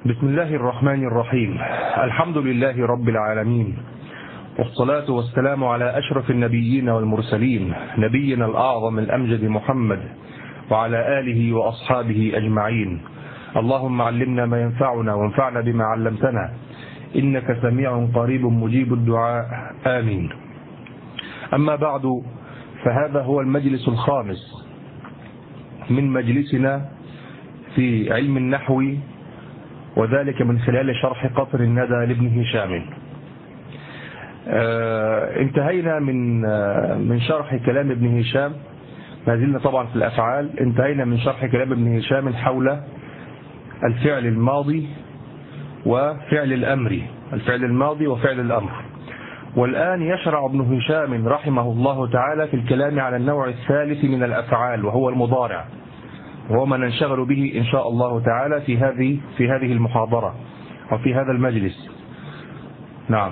بسم الله الرحمن الرحيم. الحمد لله رب العالمين، والصلاة والسلام على أشرف النبيين والمرسلين، نبينا الأعظم الأمجد محمد وعلى آله وأصحابه أجمعين. اللهم علمنا ما ينفعنا وانفعنا بما علمتنا، إنك سميع قريب مجيب الدعاء، آمين. أما بعد، فهذا هو المجلس الخامس من مجلسنا في علم النحو، وذلك من خلال شرح قطر الندى لابن هشام. انتهينا من شرح كلام ابن هشام، ما زلنا طبعا في الأفعال. انتهينا من شرح كلام ابن هشام حول الفعل الماضي وفعل الأمر، الفعل الماضي وفعل الأمر. والآن يشرع ابن هشام رحمه الله تعالى في الكلام على النوع الثالث من الأفعال، وهو المضارع، وهو ما ننشغل به إن شاء الله تعالى في هذه المحاضرة أو في هذا المجلس. نعم،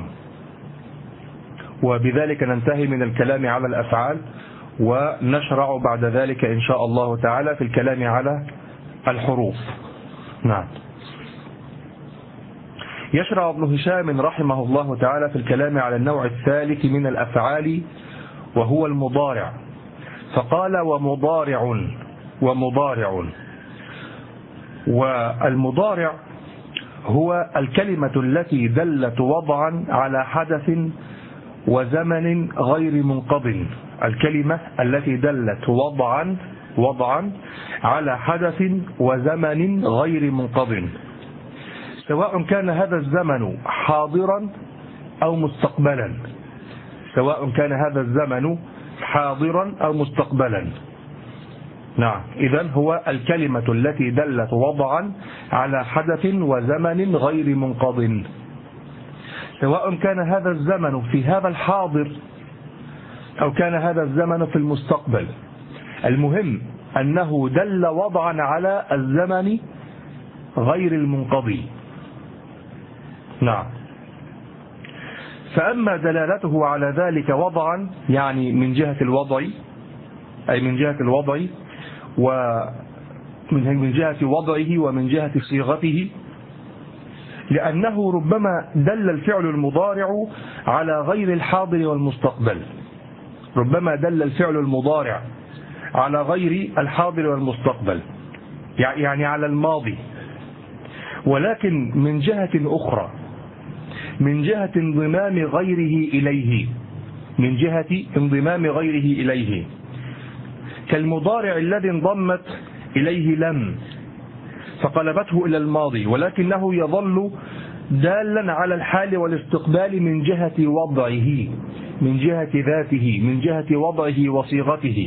وبذلك ننتهي من الكلام على الأفعال، ونشرع بعد ذلك إن شاء الله تعالى في الكلام على الحروف. نعم، يشرع ابن هشام رحمه الله تعالى في الكلام على النوع الثالث من الأفعال، وهو المضارع. فقال ومضارع. والمضارع هو الكلمة التي دلت وضعا على حدث وزمن غير منقض، الكلمة التي دلت وضعا على حدث وزمن غير منقض، سواء كان هذا الزمن حاضرا أو مستقبلا، سواء كان هذا الزمن حاضرا أو مستقبلا. نعم، إذن هو الكلمة التي دلت وضعا على حدث وزمن غير منقض، سواء كان هذا الزمن في هذا الحاضر أو كان هذا الزمن في المستقبل. المهم أنه دل وضعا على الزمن غير المنقضي. نعم، فأما دلالته على ذلك وضعا، يعني من جهة الوضع، أي من جهة الوضع ومن جهة وضعه ومن جهة صيغته، لأنه ربما دل الفعل المضارع على غير الحاضر والمستقبل، ربما دل الفعل المضارع على غير الحاضر والمستقبل، يعني على الماضي، ولكن من جهة أخرى، من جهة انضمام غيره إليه، من جهة انضمام غيره إليه، كالمضارع الذي انضمت إليه لم فقلبته إلى الماضي، ولكنه يظل دالا على الحال والاستقبال من جهة وضعه، من جهة ذاته، من جهة وضعه وصيغته.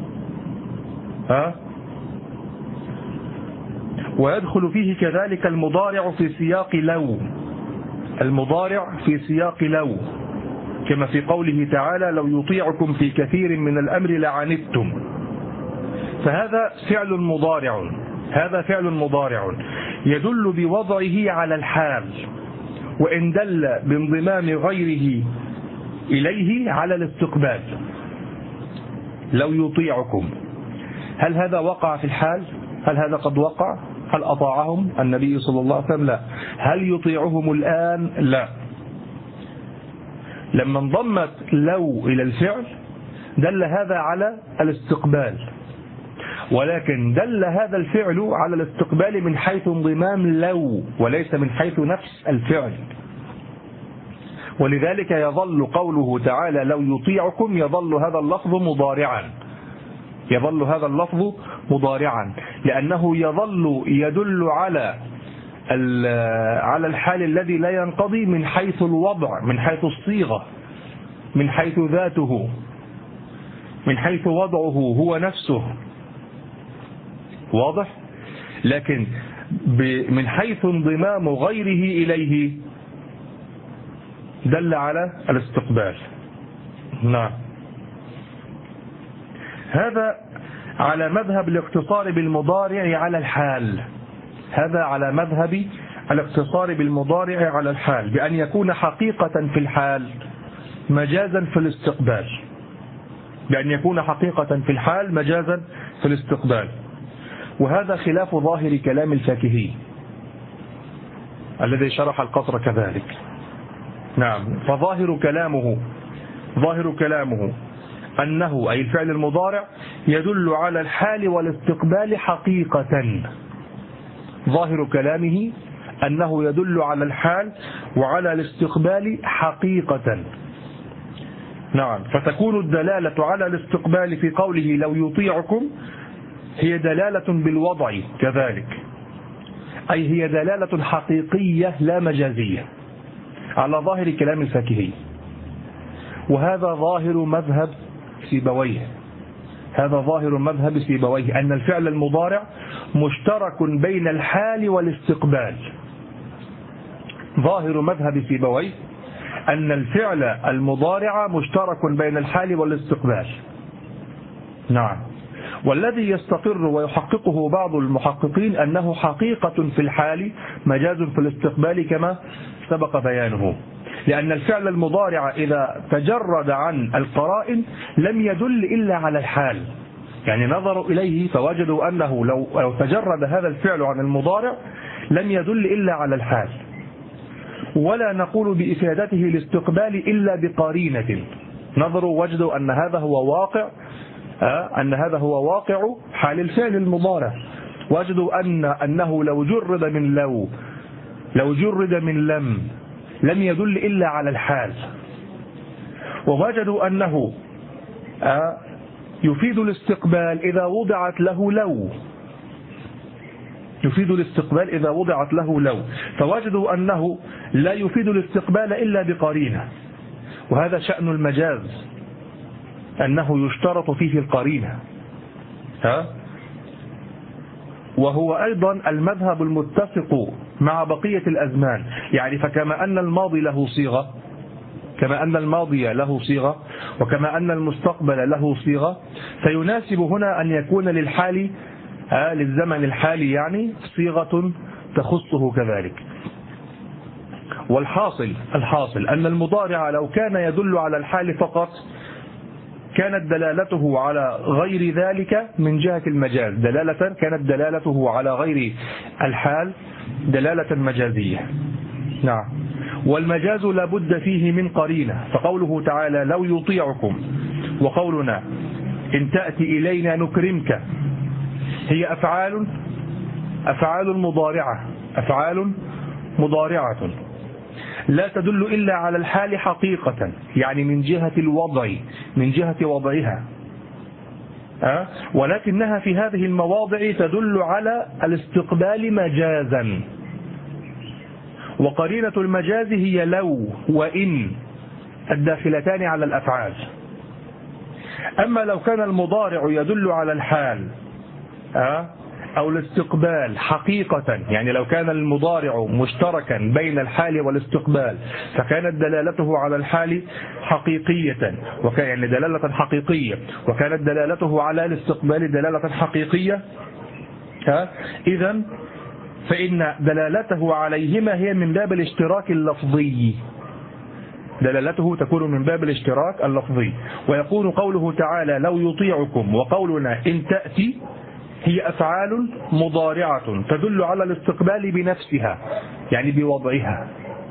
ويدخل فيه كذلك المضارع في سياق لو، المضارع في سياق لو، كما في قوله تعالى: لو يطيعكم في كثير من الأمر لعنتم. فهذا فعل مضارع، هذا فعل مضارع يدل بوضعه على الحال، وإن دل بانضمام غيره إليه على الاستقبال. لو يطيعكم، هل هذا وقع في الحال؟ هل هذا قد وقع؟ هل أطاعهم النبي صلى الله عليه وسلم؟ لا. هل يطيعهم الآن؟ لا. لما انضمت لو إلى الفعل دل هذا على الاستقبال، ولكن دل هذا الفعل على الاستقبال من حيث انضمام لو، وليس من حيث نفس الفعل. ولذلك يظل قوله تعالى: لو يطيعكم، يظل هذا اللفظ مضارعا، يظل هذا اللفظ مضارعا، لأنه يظل يدل على الحال الذي لا ينقضي من حيث الوضع، من حيث الصيغة، من حيث ذاته، من حيث وضعه هو نفسه. واضح؟ لكن من حيث انضمام غيره إليه دل على الاستقبال. نعم، هذا على مذهب الاقتصار بالمضارع على الحال، هذا على مذهب الاقتصار بالمضارع على الحال، بأن يكون حقيقة في الحال مجازا في الاستقبال، بأن يكون حقيقة في الحال مجازا في الاستقبال. وهذا خلاف ظاهر كلام الفاكهي، الذي شرح القصر كذلك. نعم. فظاهر كلامه أنه أي الفعل المضارع يدل على الحال والاستقبال حقيقة. ظاهر كلامه أنه يدل على الحال وعلى الاستقبال حقيقة. نعم. فتكون الدلالة على الاستقبال في قوله لو يطيعكم هي دلالة بالوضع كذلك، أي هي دلالة حقيقية لا مجازية على ظاهر كلام الفاكهي. وهذا ظاهر مذهب سيبويه، أن الفعل المضارع مشترك بين الحال والاستقبال. ظاهر مذهب سيبويه أن الفعل المضارع مشترك بين الحال والاستقبال. نعم. والذي يستقر ويحققه بعض المحققين أنه حقيقة في الحال مجاز في الاستقبال كما سبق بيانه، لأن الفعل المضارع إذا تجرد عن القرائن لم يدل إلا على الحال. يعني نظروا إليه فوجدوا أنه لو تجرد هذا الفعل عن المضارع لم يدل إلا على الحال. ولا نقول بإفادته الاستقبال إلا بقرينة. نظروا وجدوا أن هذا هو واقع حال الفعل المضارع. وجدوا أنه لو جرد من لم يدل إلا على الحال. ووجدوا أنه يفيد الاستقبال إذا وضعت له لو، فوجدوا أنه لا يفيد الاستقبال إلا بقرينة. وهذا شأن المجاز، أنه يشترط فيه القرينة. وهو أيضا المذهب المتفق مع بقية الأزمان. يعني فكما أن الماضي له صيغة وكما أن المستقبل له صيغة، فيناسب هنا أن يكون للحال للزمن الحالي يعني صيغة تخصه كذلك. والحاصل أن المضارع لو كان يدل على الحال فقط كانت دلالته على غير ذلك من جهة المجاز كانت دلالته على غير الحال دلالة مجازية. نعم. والمجاز لابد فيه من قرينة، فقوله تعالى لو يطيعكم وقولنا إن تأتي إلينا نكرمك هي أفعال مضارعة لا تدل إلا على الحال حقيقة، يعني من جهة وضعها، ولكنها في هذه المواضع تدل على الاستقبال مجازا. وقرينة المجاز هي لو وإن الداخلتان على الأفعال. أما لو كان المضارع يدل على الحال أو الاستقبال حقيقة، يعني لو كان المضارع مشتركا بين الحال والاستقبال فكانت دلالته على الحال حقيقية يعني دلالة حقيقية، وكانت دلالته على الاستقبال دلالة حقيقية، إذن فإن دلالته عليهما هي من باب الاشتراك اللفظي. دلالته تكون من باب الاشتراك اللفظي. ويكون قوله تعالى لو يطيعكم وقولنا إن تأتي هي أفعال مضارعة تدل على الاستقبال بنفسها، يعني بوضعها.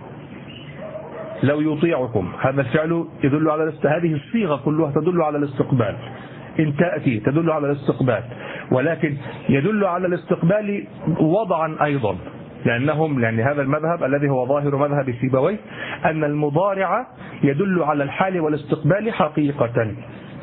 لو يطيعكم هذا الفعل يدل على هذه الصيغة كلها تدل على الاستقبال. إن تأتي تدل على الاستقبال، ولكن يدل على الاستقبال وضعا أيضا، لأن هذا المذهب الذي هو ظاهر مذهب سيبويه أن المضارع يدل على الحال والاستقبال حقيقة.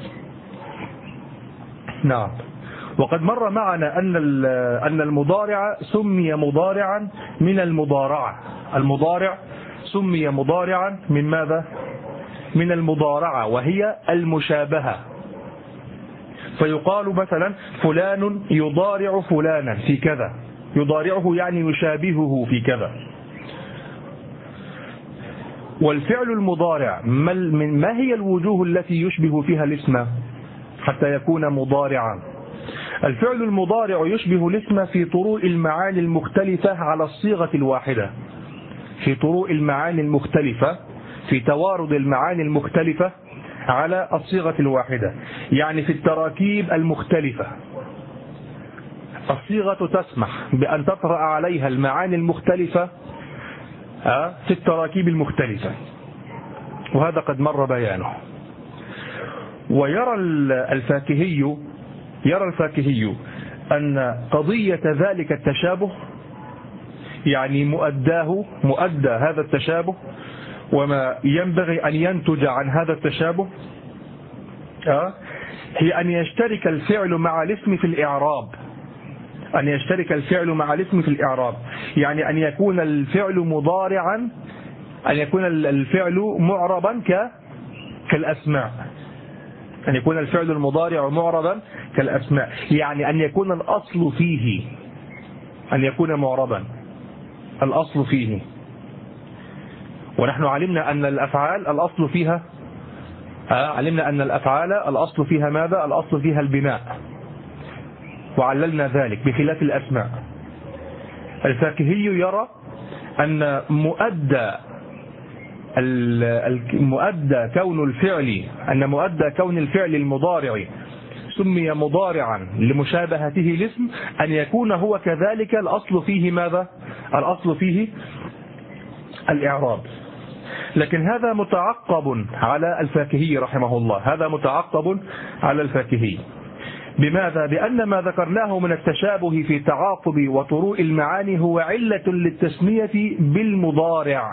نعم. وقد مر معنا أن المضارع سمي مضارعا من المضارعة. المضارع سمي مضارعا من ماذا؟ من المضارعة، وهي المشابهة. فيقال مثلا فلان يضارع فلانا في كذا، يضارعه يعني يشابهه في كذا. والفعل المضارع ما هي الوجوه التي يشبه فيها الاسم حتى يكون مضارعا؟ الفعل المضارع يشبه الاسم في طروء المعاني المختلفة على الصيغة الواحدة، في طروء المعاني المختلفة، في توارد المعاني المختلفة على الصيغة الواحدة، يعني في التراكيب المختلفة. الصيغة تسمح بأن تطرأ عليها المعاني المختلفة في التراكيب المختلفة، وهذا قد مر بيانه. ويرى الفاكهي أن قضية ذلك التشابه، يعني مؤدى هذا التشابه وما ينبغي أن ينتج عن هذا التشابه هي أن يشترك الفعل مع الاسم في الإعراب. يعني أن يكون الفعل مضارعا، أن يكون الفعل معربا كالأسماء، أن يكون الفعل المضارع معربا كالأسماء، يعني أن يكون الأصل فيه أن يكون معربا، الأصل فيه. ونحن علمنا أن الأفعال الأصل فيها الأصل فيها ماذا؟ الأصل فيها البناء، وعللنا ذلك بخلاف الأسماء. الفاكهي يرى أن مؤدى كون الفعل المضارع سمي مضارعا لمشابهته الاسم أن يكون هو كذلك الأصل فيه ماذا؟ الأصل فيه الإعراب. لكن هذا متعقب على الفاكهي رحمه الله، هذا متعقب على الفاكهي. بماذا؟ بأن ما ذكرناه من التشابه في تعاقب وطروء المعاني هو علة للتسمية بالمضارع،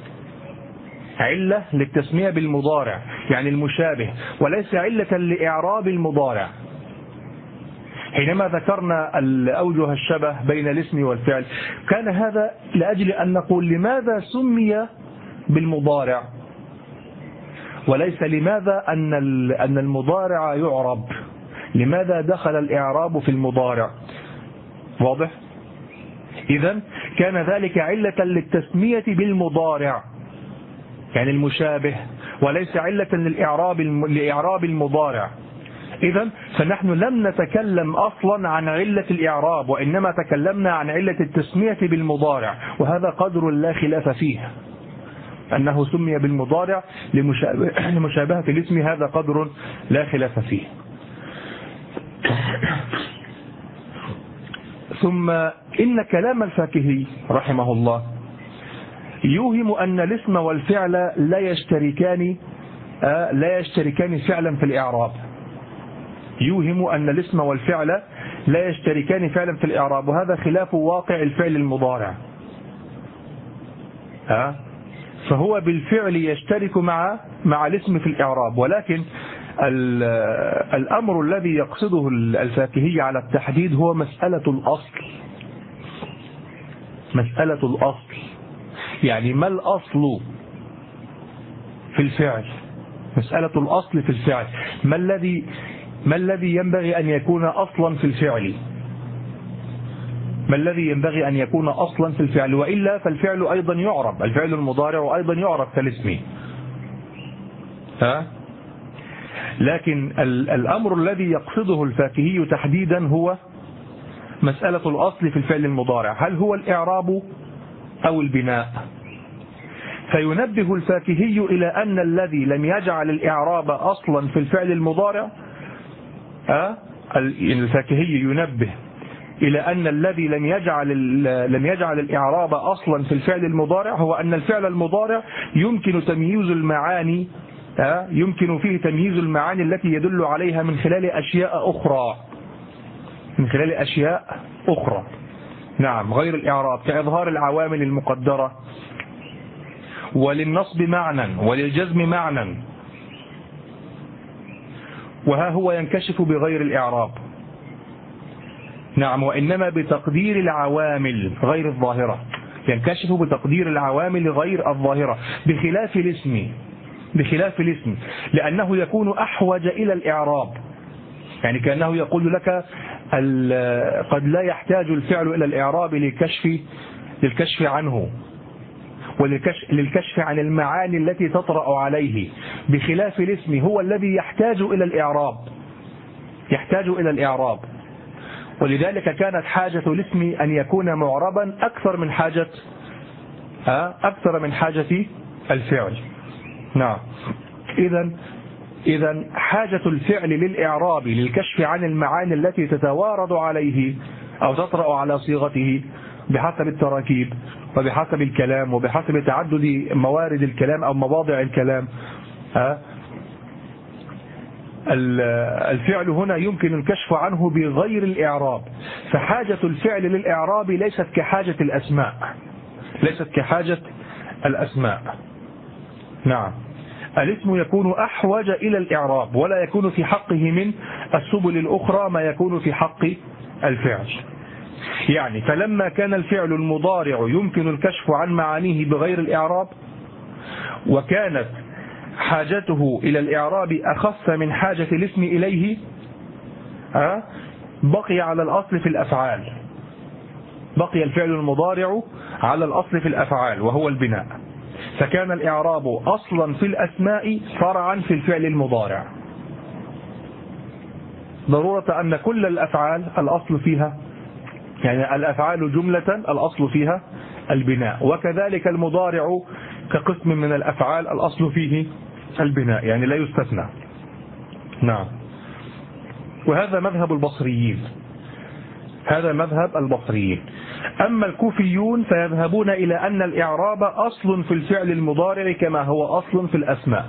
علة للتسمية بالمضارع يعني المشابه، وليس علة لإعراب المضارع. حينما ذكرنا الأوجه الشبه بين الاسم والفعل كان هذا لأجل أن نقول لماذا سمي بالمضارع، وليس لماذا أن المضارع يعرب، لماذا دخل الإعراب في المضارع. واضح؟ إذن كان ذلك علة للتسمية بالمضارع يعني المشابه، وليس علة لإعراب المضارع. إذن فنحن لم نتكلم أصلا عن علة الإعراب، وإنما تكلمنا عن علة التسمية بالمضارع، وهذا قدر لا خلاف فيه، أنه سمي بالمضارع لمشابهة الاسم، هذا قدر لا خلاف فيه. ثم إن كلام الفاكهي رحمه الله يوهم أن الاسم والفعل لا يشتركان فعلا في الإعراب. يوهم أن الاسم والفعل لا يشتركان فعلا في الإعراب، وهذا خلاف واقع الفعل المضارع. فهو بالفعل يشترك مع الاسم في الإعراب، ولكن الأمر الذي يقصده الفاكهي على التحديد هو مسألة الأصل. يعني ما الأصل في الفعل؟ مسألة الأصل في الفعل، ما الذي ينبغي أن يكون أصلا في الفعل؟ ما الذي ينبغي أن يكون أصلا في الفعل؟ وإلا فالفعل أيضا يعرب، الفعل المضارع أيضا يعرب كالاسم. لكن الأمر الذي يقصده الفاكهي تحديدا هو مسألة الأصل في الفعل المضارع، هل هو الإعراب أو البناء؟ فينبه الفاكهي إلى أن الذي لم يجعل الإعراب أصلا في الفعل المضارع، الفاكهي ينبه إلى أن الذي لم يجعل الإعراب أصلا في الفعل المضارع هو أن الفعل المضارع يمكن فيه تمييز المعاني التي يدل عليها من خلال أشياء أخرى. نعم، غير الإعراب، كإظهار العوامل المقدرة، وللنصب معنى، وللجزم معنى، وها هو ينكشف بغير الإعراب. نعم، وإنما بتقدير العوامل غير الظاهرة، ينكشف بتقدير العوامل غير الظاهرة، بخلاف الاسم لأنه يكون أحوج إلى الإعراب. يعني كأنه يقول لك قد لا يحتاج الفعل إلى الإعراب للكشف عنه وللكشف عن المعاني التي تطرأ عليه، بخلاف الاسم هو الذي يحتاج إلى الإعراب. ولذلك كانت حاجة الاسم أن يكون معربا أكثر من حاجة الفعل. نعم، إذن حاجة الفعل للإعراب للكشف عن المعاني التي تتوارد عليه أو تطرأ على صيغته بحسب التراكيب وبحسب الكلام وبحسب تعدد موارد الكلام أو مواضع الكلام. الفعل هنا يمكن الكشف عنه بغير الإعراب، فحاجة الفعل للإعراب ليست كحاجة الأسماء، ليست كحاجة الأسماء. نعم، الاسم يكون أحوج إلى الإعراب ولا يكون في حقه من السبل الأخرى ما يكون في حق الفعل. يعني فلما كان الفعل المضارع يمكن الكشف عن معانيه بغير الإعراب، وكانت حاجته إلى الإعراب أخف من حاجة الاسم إليه، بقي على الأصل في الأفعال، بقي الفعل المضارع على الأصل في الأفعال وهو البناء، فكان الإعراب أصلا في الأسماء فرعا في الفعل المضارع، ضرورة أن كل الأفعال الأصل فيها، يعني الأفعال جملة الأصل فيها البناء، وكذلك المضارع كقسم من الأفعال الأصل فيه البناء، يعني لا يستثنى. نعم، وهذا مذهب البصريين، هذا مذهب البصريين. أما الكوفيون فيذهبون إلى أن الإعراب أصل في الفعل المضارع كما هو أصل في الأسماء.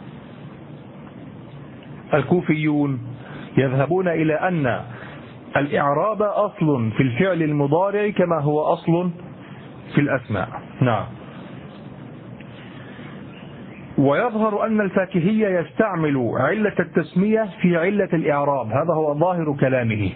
الكوفيون يذهبون إلى أن الإعراب أصل في الفعل المضارع كما هو أصل في الأسماء. نعم، ويظهر أن الفاكهي يستعمل علة التسمية في علة الإعراب، هذا هو ظاهر كلامه.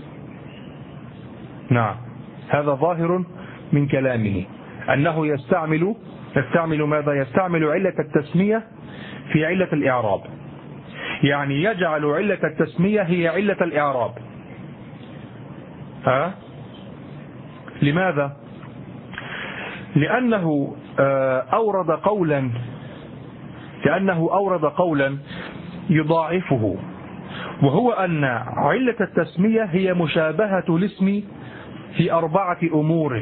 نعم، هذا ظاهر من كلامه أنه يستعمل ماذا؟ يستعمل علة التسمية في علة الإعراب، يعني يجعل علة التسمية هي علة الإعراب. لماذا؟ لأنه أورد قولا يضاعفه، وهو أن علة التسمية هي مشابهة الاسم في 4 أمور.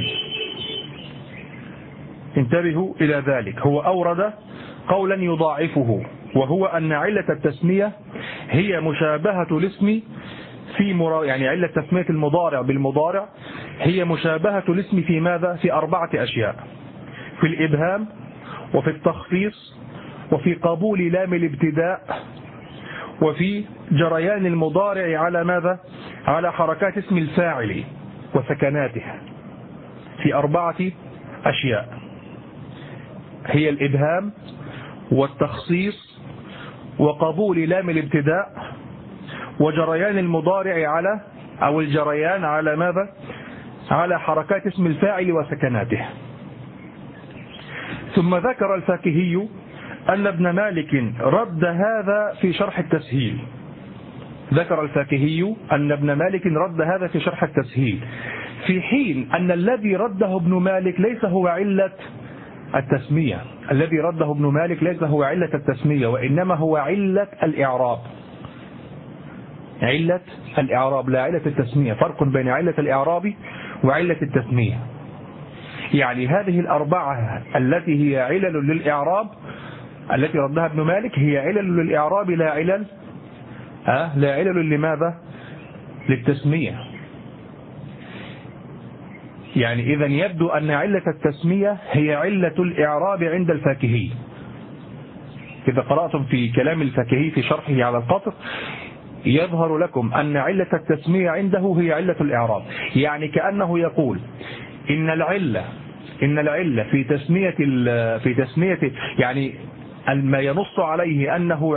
انتبهوا إلى ذلك، هو أورد قولا يضاعفه، وهو أن علة التسمية هي مشابهة الاسم يعني علة تسمية المضارع بالمضارع هي مشابهة الاسم في ماذا؟ في 4 أشياء: في الإبهام، وفي التخصيص، وفي قبول لام الابتداء، وفي جريان المضارع على ماذا؟ على حركات اسم الفاعل وسكناته، في 4 أشياء، هي الإبهام والتخصيص وقبول لام الابتداء وجريان المضارع الجريان على ماذا؟ على حركات اسم الفاعل وسكناته. ثم ذكر الفاكهي أن ابن مالك رد هذا في شرح التسهيل، ذكر الفاكهي أن ابن مالك رد هذا في شرح التسهيل، في حين أن الذي رده ابن مالك ليس هو علة التسمية، الذي رده ابن مالك ليس هو علة التسمية، وإنما هو علة الإعراب، علة الإعراب لا علة التسمية. فرق بين علة الإعراب وعلة التسمية، يعني هذه 4 التي هي علل للإعراب التي ردها ابن مالك هي علل للإعراب لا علل لماذا؟ للتسمية. يعني إذن يبدو أن علة التسمية هي علة الإعراب عند الفاكهي. إذا قرأتم في كلام الفاكهي في شرحه على القطر يظهر لكم أن علة التسمية عنده هي علة الإعراب، يعني كأنه يقول إن العلة في تسمية يعني ما ينص عليه أنه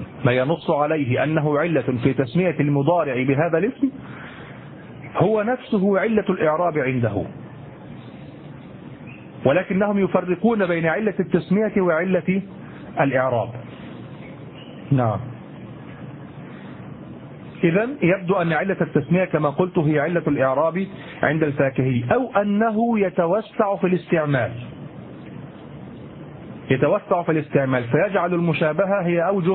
علة في تسمية المضارع بهذا الاسم هو نفسه علة الإعراب عنده، ولكنهم يفرقون بين علة التسمية وعلة الإعراب. نعم، إذن يبدو أن علة التسمية كما قلت هي علة الإعراب عند الفاكهي، أو أنه يتوسع في الاستعمال فيجعل المشابهة هي أوجه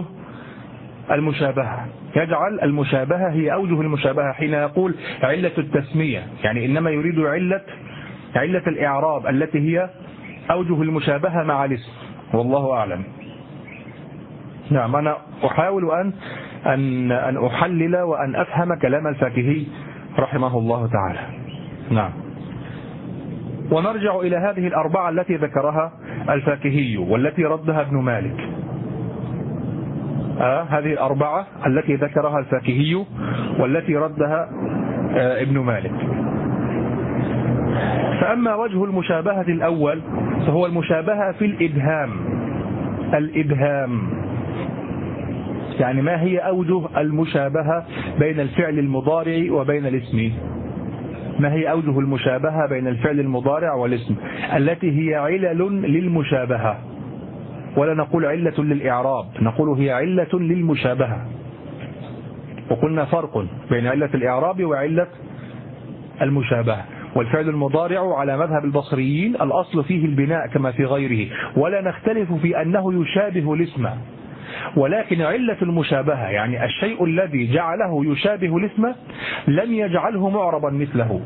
المشابهة، حين يقول علة التسمية يعني إنما يريد علة الإعراب التي هي أوجه المشابهة مع الاسم، والله أعلم. نعم، أنا أحاول أن أحلل وأن أفهم كلام الفاكهي رحمه الله تعالى. نعم، ونرجع إلى هذه الأربعة التي ذكرها الفاكهي والتي ردها ابن مالك. هذه الأربعة التي ذكرها الفاكهي والتي ردها ابن مالك. فأما وجه المشابهة الأول فهو المشابهة في الإبهام. الإبهام يعني ما هي أوجه المشابهة بين الفعل المضارع وبين الاسم؟ ما هي أوجه المشابهة بين الفعل المضارع والاسم التي هي علل للمشابهة؟ ولا نقول علة للإعراب، نقول هي علة للمشابهة. وقلنا فرق بين علة الإعراب وعلة المشابهة. والفعل المضارع على مذهب البصريين الأصل فيه البناء كما في غيره، ولا نختلف في أنه يشابه الاسم، ولكن علة المشابهة يعني الشيء الذي جعله يشابه الاسم لم يجعله معربا مثله،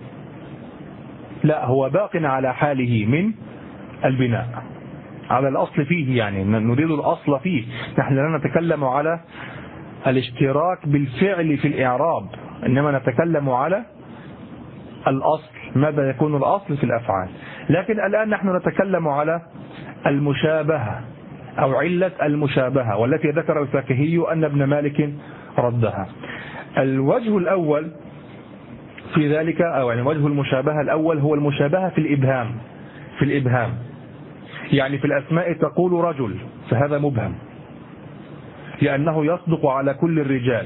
لا هو باق على حاله من البناء على الأصل فيه. يعني نريد الأصل فيه، نحن لا نتكلم على الاشتراك بالفعل في الإعراب، إنما نتكلم على الأصل، ماذا يكون الأصل في الأفعال. لكن الآن نحن نتكلم على المشابهة أو علة المشابهة، والتي ذكر الفاكهي أن ابن مالك ردها. الوجه الأول في ذلك، أو يعني وجه المشابهة الأول هو المشابهة في الإبهام. في الإبهام يعني في الأسماء تقول رجل، فهذا مبهم لأنه يصدق على كل الرجال،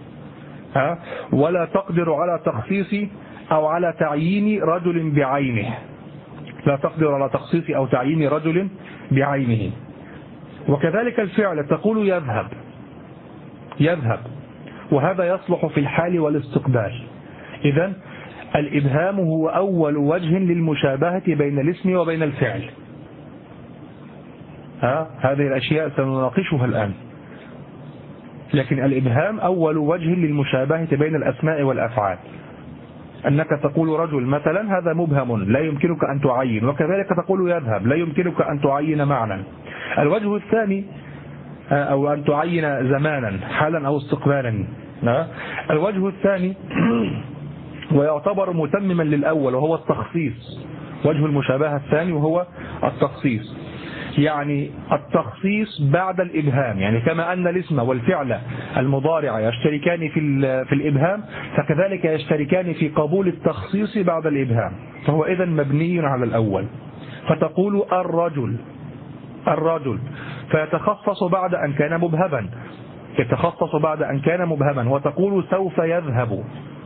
ولا تقدر على تخصيص أو على تعيين رجل بعينه، لا تقدر على تخصيص أو تعيين رجل بعينه. وكذلك الفعل تقول يذهب، يذهب، وهذا يصلح في الحال والاستقبال. إذن الإبهام هو أول وجه للمشابهة بين الاسم وبين الفعل. هذه الأشياء سنناقشها الآن، لكن الإبهام أول وجه للمشابهة بين الأسماء والأفعال. أنك تقول رجل مثلا هذا مبهم لا يمكنك أن تعين، وكذلك تقول يذهب لا يمكنك أن تعين معنى. الوجه الثاني أو أن تعين زمانا حالا أو استقبالا. الوجه الثاني ويعتبر متمما للأول وهو التخصيص. وجه المشابهة الثاني وهو التخصيص، يعني التخصيص بعد الإبهام. يعني كما أن الاسم والفعل المضارع يشتركان في الإبهام، فكذلك يشتركان في قبول التخصيص بعد الإبهام، فهو إذن مبني على الأول. فتقول الرجل، الرجل، فيتخصص بعد أن كان مبهما، يتخصص بعد أن كان مبهما. وتقول سوف يذهب،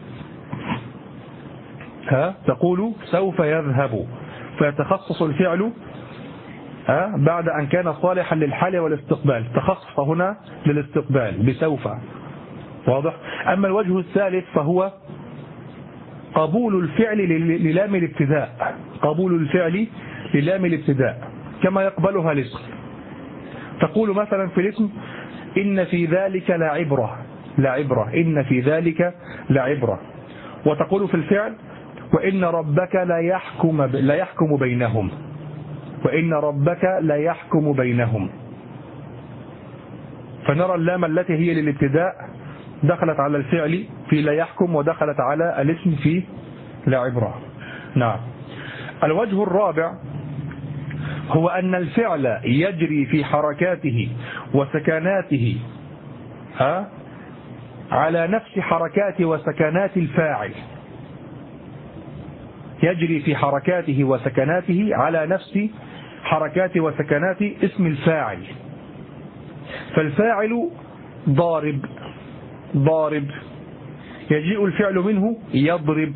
تقول سوف يذهب، فيتخصص الفعل بعد أن كان صالحا للحال والاستقبال، تخصص هنا للاستقبال بسوف. واضح؟ أما الوجه الثالث فهو قبول الفعل للام الابتداء، قبول الفعل للام الابتداء كما يقبلها الاسم. تقول مثلا في الاسم إن في ذلك لعبرة، لعبرة، إن في ذلك لعبرة. وتقول في الفعل وإن ربك لا يحكم بينهم، وإن ربك لا يحكم بينهم. فنرى اللام التي هي للابتداء دخلت على الفعل في لا يحكم، ودخلت على الاسم في لا عبرة. نعم. الوجه الرابع هو أن الفعل يجري في حركاته وسكناته على نفس حركات وسكنات الفاعل، يجري في حركاته وسكناته على نفس حركات وسكنات اسم الفاعل. فالفاعل ضارب، ضارب، يجيء الفعل منه يضرب،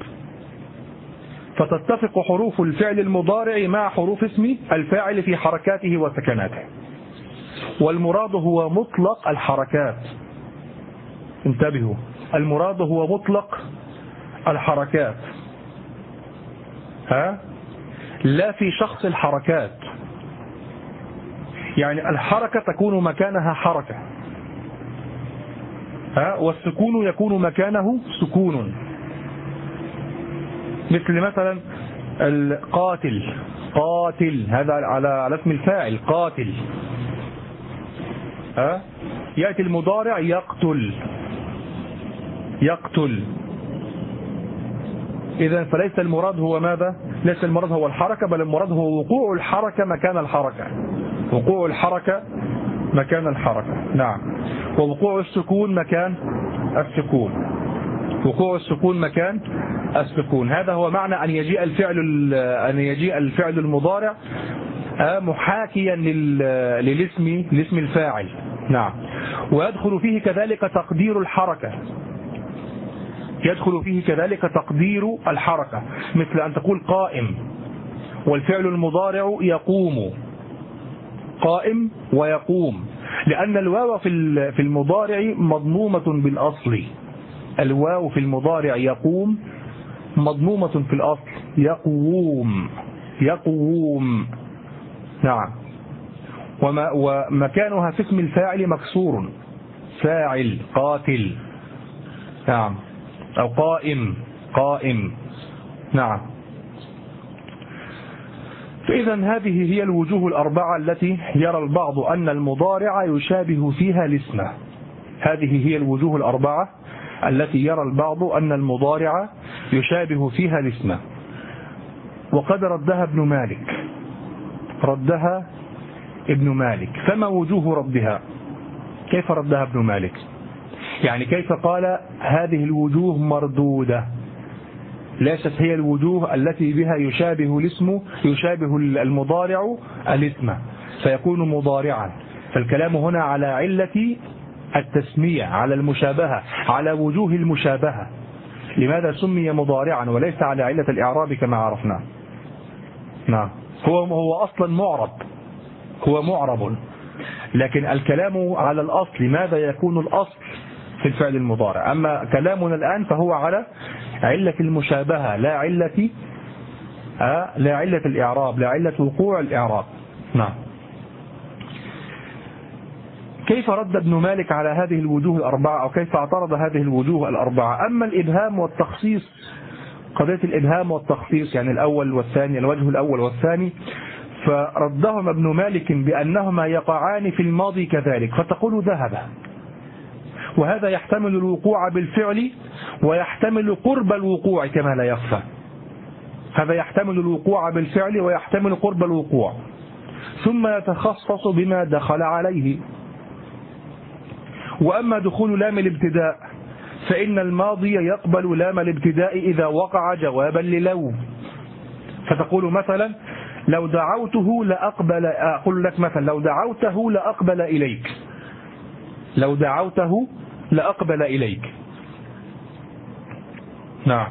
فتتفق حروف الفعل المضارع مع حروف اسم الفاعل في حركاته وسكناته. والمراد هو مطلق الحركات، انتبهوا، المراد هو مطلق الحركات، لا في شخص الحركات. يعني الحركة تكون مكانها حركة، والسكون يكون مكانه سكون. مثل مثلا القاتل، قاتل، هذا على اسم الفاعل قاتل. يأتي المضارع يقتل، يقتل. إذن فليس المراد هو ماذا؟ ليس المراد هو الحركة، بل المراد هو وقوع الحركة مكان الحركة، وقوع الحركة مكان الحركة. نعم. ووقوع السكون مكان السكون، وقوع السكون مكان السكون. هذا هو معنى أن يجيء الفعل المضارع محاكيا للاسم الفاعل. نعم. ويدخل فيه كذلك تقدير الحركة، يدخل فيه كذلك تقدير الحركة، مثل أن تقول قائم، والفعل المضارع يقوم، قائم ويقوم، لأن الواو في المضارع مضمومة بالأصل. الواو في المضارع يقوم مضمومة في الأصل، يقوم، يقوم. نعم. ومكانها في اسم الفاعل مكسور، فاعل، قاتل. نعم. أو قائم، قائم. نعم. فإذا هذه هي الوجوه الأربعة التي يرى البعض أن المضارع يشابه فيها الاسم. هذه هي الوجوه الأربعة التي يرى البعض أن المضارع يشابه فيها الاسم. وقد ردها ابن مالك، ردها ابن مالك. فما وجوه ردها؟ كيف ردها ابن مالك؟ يعني كيف قال هذه الوجوه مردودة، ليست هي الوجوه التي بها يشابه المضارع الاسم فيكون مضارعا. فالكلام هنا على علة التسمية، على المشابهة، على وجوه المشابهة. لماذا سمي مضارعا وليس على علة الإعراب كما عرفنا؟ نعم. هو أصلا معرب، هو معرب، لكن الكلام على الأصل، ماذا يكون الأصل في الفعل المضارع. أما كلامنا الآن فهو على علة المشابهة، لا علة الإعراب، لا علة وقوع الإعراب. نعم. كيف رد ابن مالك على هذه الوجوه الأربعة، أو كيف اعترض هذه الوجوه الأربعة؟ أما الإبهام والتخصيص، قضية الإبهام والتخصيص، يعني الأول والثاني، الوجه الأول والثاني، فردهم ابن مالك بأنهما يقعان في الماضي كذلك، فتقول ذهب، وهذا يحتمل الوقوع بالفعل ويحتمل قرب الوقوع كما لا يخفى. هذا يحتمل الوقوع بالفعل ويحتمل قرب الوقوع، ثم يتخصص بما دخل عليه. وأما دخول لام الابتداء فإن الماضي يقبل لام الابتداء إذا وقع جوابا للو. فتقول مثلا لو دعوته لأقبل، أقول لك مثلا لو دعوته لأقبل إليك، لو دعوته لأقبل إليك. نعم.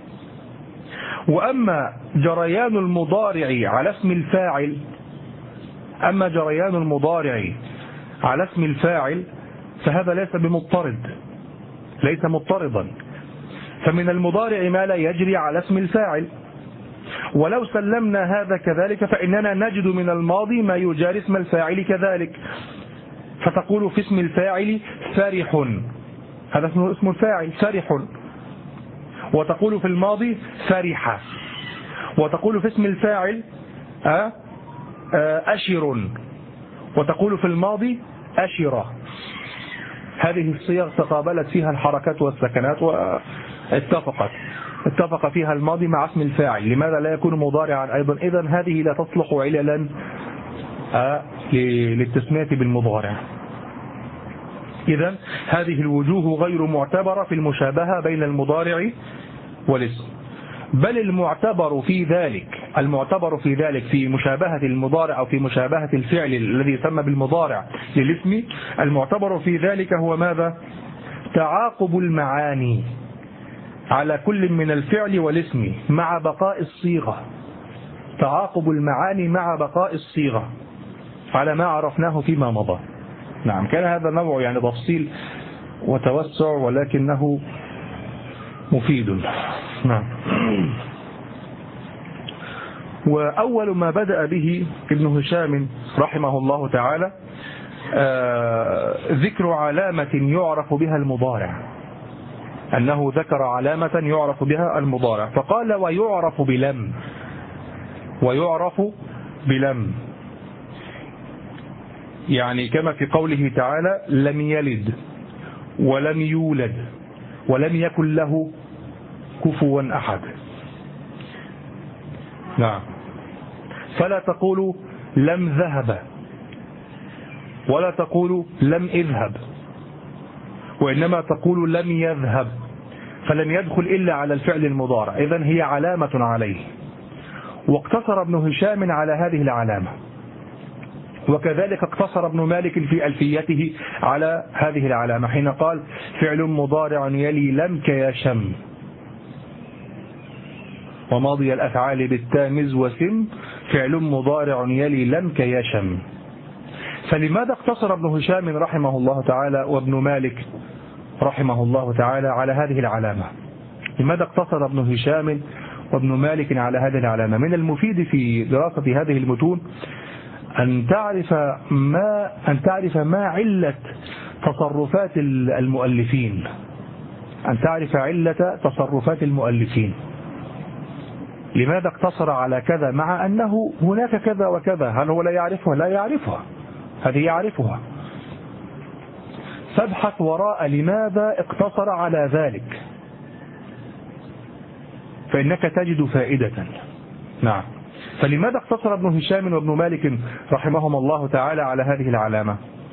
وأما جريان المضارع على اسم الفاعل، أما جريان المضارع على اسم الفاعل فهذا ليس بمضطرد، ليس مضطردا. فمن المضارع ما لا يجري على اسم الفاعل، ولو سلمنا هذا كذلك فإننا نجد من الماضي ما يجاري اسم الفاعل كذلك. فتقول في اسم الفاعل فرح، هذا اسم الفاعل فرح، وتقول في الماضي فرح، وتقول في اسم الفاعل أشر، وتقول في الماضي أشرة. هذه الصيغ تقابلت فيها الحركات والسكنات اتفق فيها الماضي مع اسم الفاعل، لماذا لا يكون مضارعا أيضا؟ إذن هذه لا تصلح عللا للتسمية بالمضارع. إذن هذه الوجوه غير معتبرة في المشابهة بين المضارع والاسم، بل المعتبر في ذلك في مشابهة المضارع أو في مشابهة الفعل الذي يسمى بالمضارع للاسم، المعتبر في ذلك هو ماذا؟ تعاقب المعاني على كل من الفعل والاسم مع بقاء الصيغة، تعاقب المعاني مع بقاء الصيغة على ما عرفناه فيما مضى. نعم. كان هذا نوع يعني تفصيل وتوسع ولكنه مفيد. نعم. وأول ما بدأ به ابن هشام رحمه الله تعالى ذكر علامة يعرف بها المضارع، أنه ذكر علامة يعرف بها المضارع، فقال ويعرف بلم، ويعرف بلم، يعني كما في قوله تعالى لم يلد ولم يولد ولم يكن له كفوا أحد. نعم. فلا تقول لم ذهب ولا تقول لم اذهب، وإنما تقول لم يذهب، فلم يدخل إلا على الفعل المضارع، إذن هي علامة عليه. واقتصر ابن هشام على هذه العلامة، وكذلك اقتصر ابن مالك في ألفيته على هذه العلامة حين قال فعل مضارع يلي لم كيشم، وماضي الأفعال بالتامز وسم فعل مضارع يلي لم كيشم. فلماذا اقتصر ابن هشام رحمه الله تعالى وابن مالك رحمه الله تعالى على هذه العلامة؟ لماذا اقتصر ابن هشام وابن مالك على هذه العلامة؟ من المفيد في دراسة هذه المتون أن تعرف ما علة تصرفات المؤلفين، أن تعرف علة تصرفات المؤلفين. لماذا اقتصر على كذا مع أنه هناك كذا وكذا؟ هل هو لا يعرفها؟ لا يعرفها، هذه يعرفها. فابحث وراء لماذا اقتصر على ذلك، فإنك تجد فائدة. نعم. فلماذا اقتصر ابن هشام وابن مالك رحمهم الله تعالى على هذه العلامة؟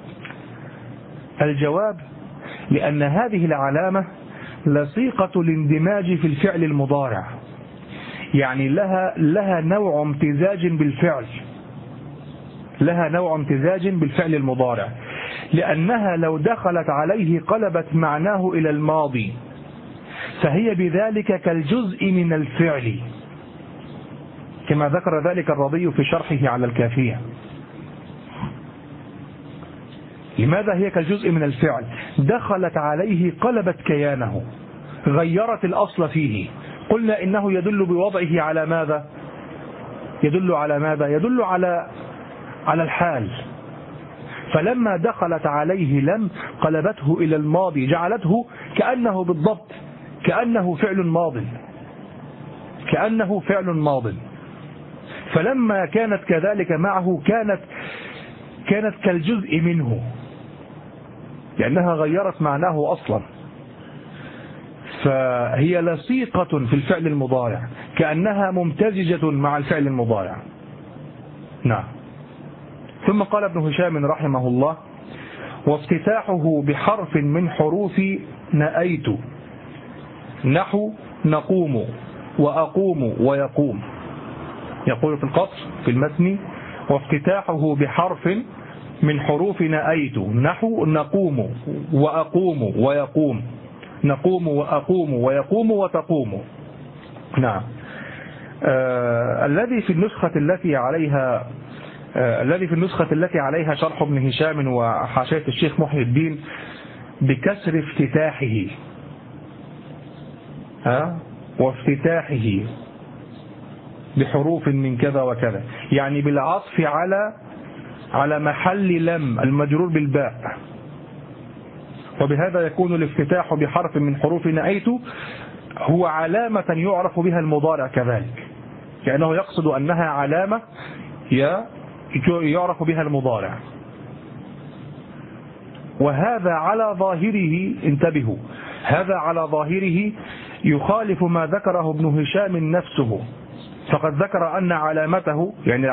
الجواب: لأن هذه العلامة لصيقة الاندماج في الفعل المضارع، يعني لها نوع امتزاج بالفعل، لها نوع امتزاج بالفعل المضارع، لأنها لو دخلت عليه قلبت معناه إلى الماضي، فهي بذلك كالجزء من الفعل، كما ذكر ذلك الرضي في شرحه على الكافية. لماذا هي كالجزء من الفعل؟ دخلت عليه قلبت كيانه، غيرت الأصل فيه. قلنا إنه يدل بوضعه على ماذا؟ يدل على ماذا؟ يدل على الحال. فلما دخلت عليه لم قلبته إلى الماضي، جعلته كأنه بالضبط كأنه فعل ماض، كأنه فعل ماض. فلما كانت كذلك معه كانت كالجزء منه، لأنها غيرت معناه أصلا. فهي لصيقة في الفعل المضارع، كأنها ممتزجة مع الفعل المضارع. نعم. ثم قال ابن هشام رحمه الله: وافتتاحه بحرف من حروف نأيت، نحو نقوم وأقوم ويقوم. يقول في القصر في المتن: وافتتاحه بحرف من حروف نأيت، نحو نقوم وأقوم ويقوم، نقوم وأقوم ويقوم وتقوم. نعم. الذي في النسخة التي عليها شرح ابن هشام وحاشية الشيخ محي الدين بكسر افتتاحه، وافتتاحه بحروف من كذا وكذا، يعني بالعطف على محل لم المجرور بالباء، وبهذا يكون الافتتاح بحرف من حروف نأيت هو علامة يعرف بها المضارع كذلك، كأنه يقصد أنها علامة يعرف بها المضارع. وهذا على ظاهره، انتبهوا، هذا على ظاهره يخالف ما ذكره ابن هشام نفسه، فقد ذكر أن علامته يعني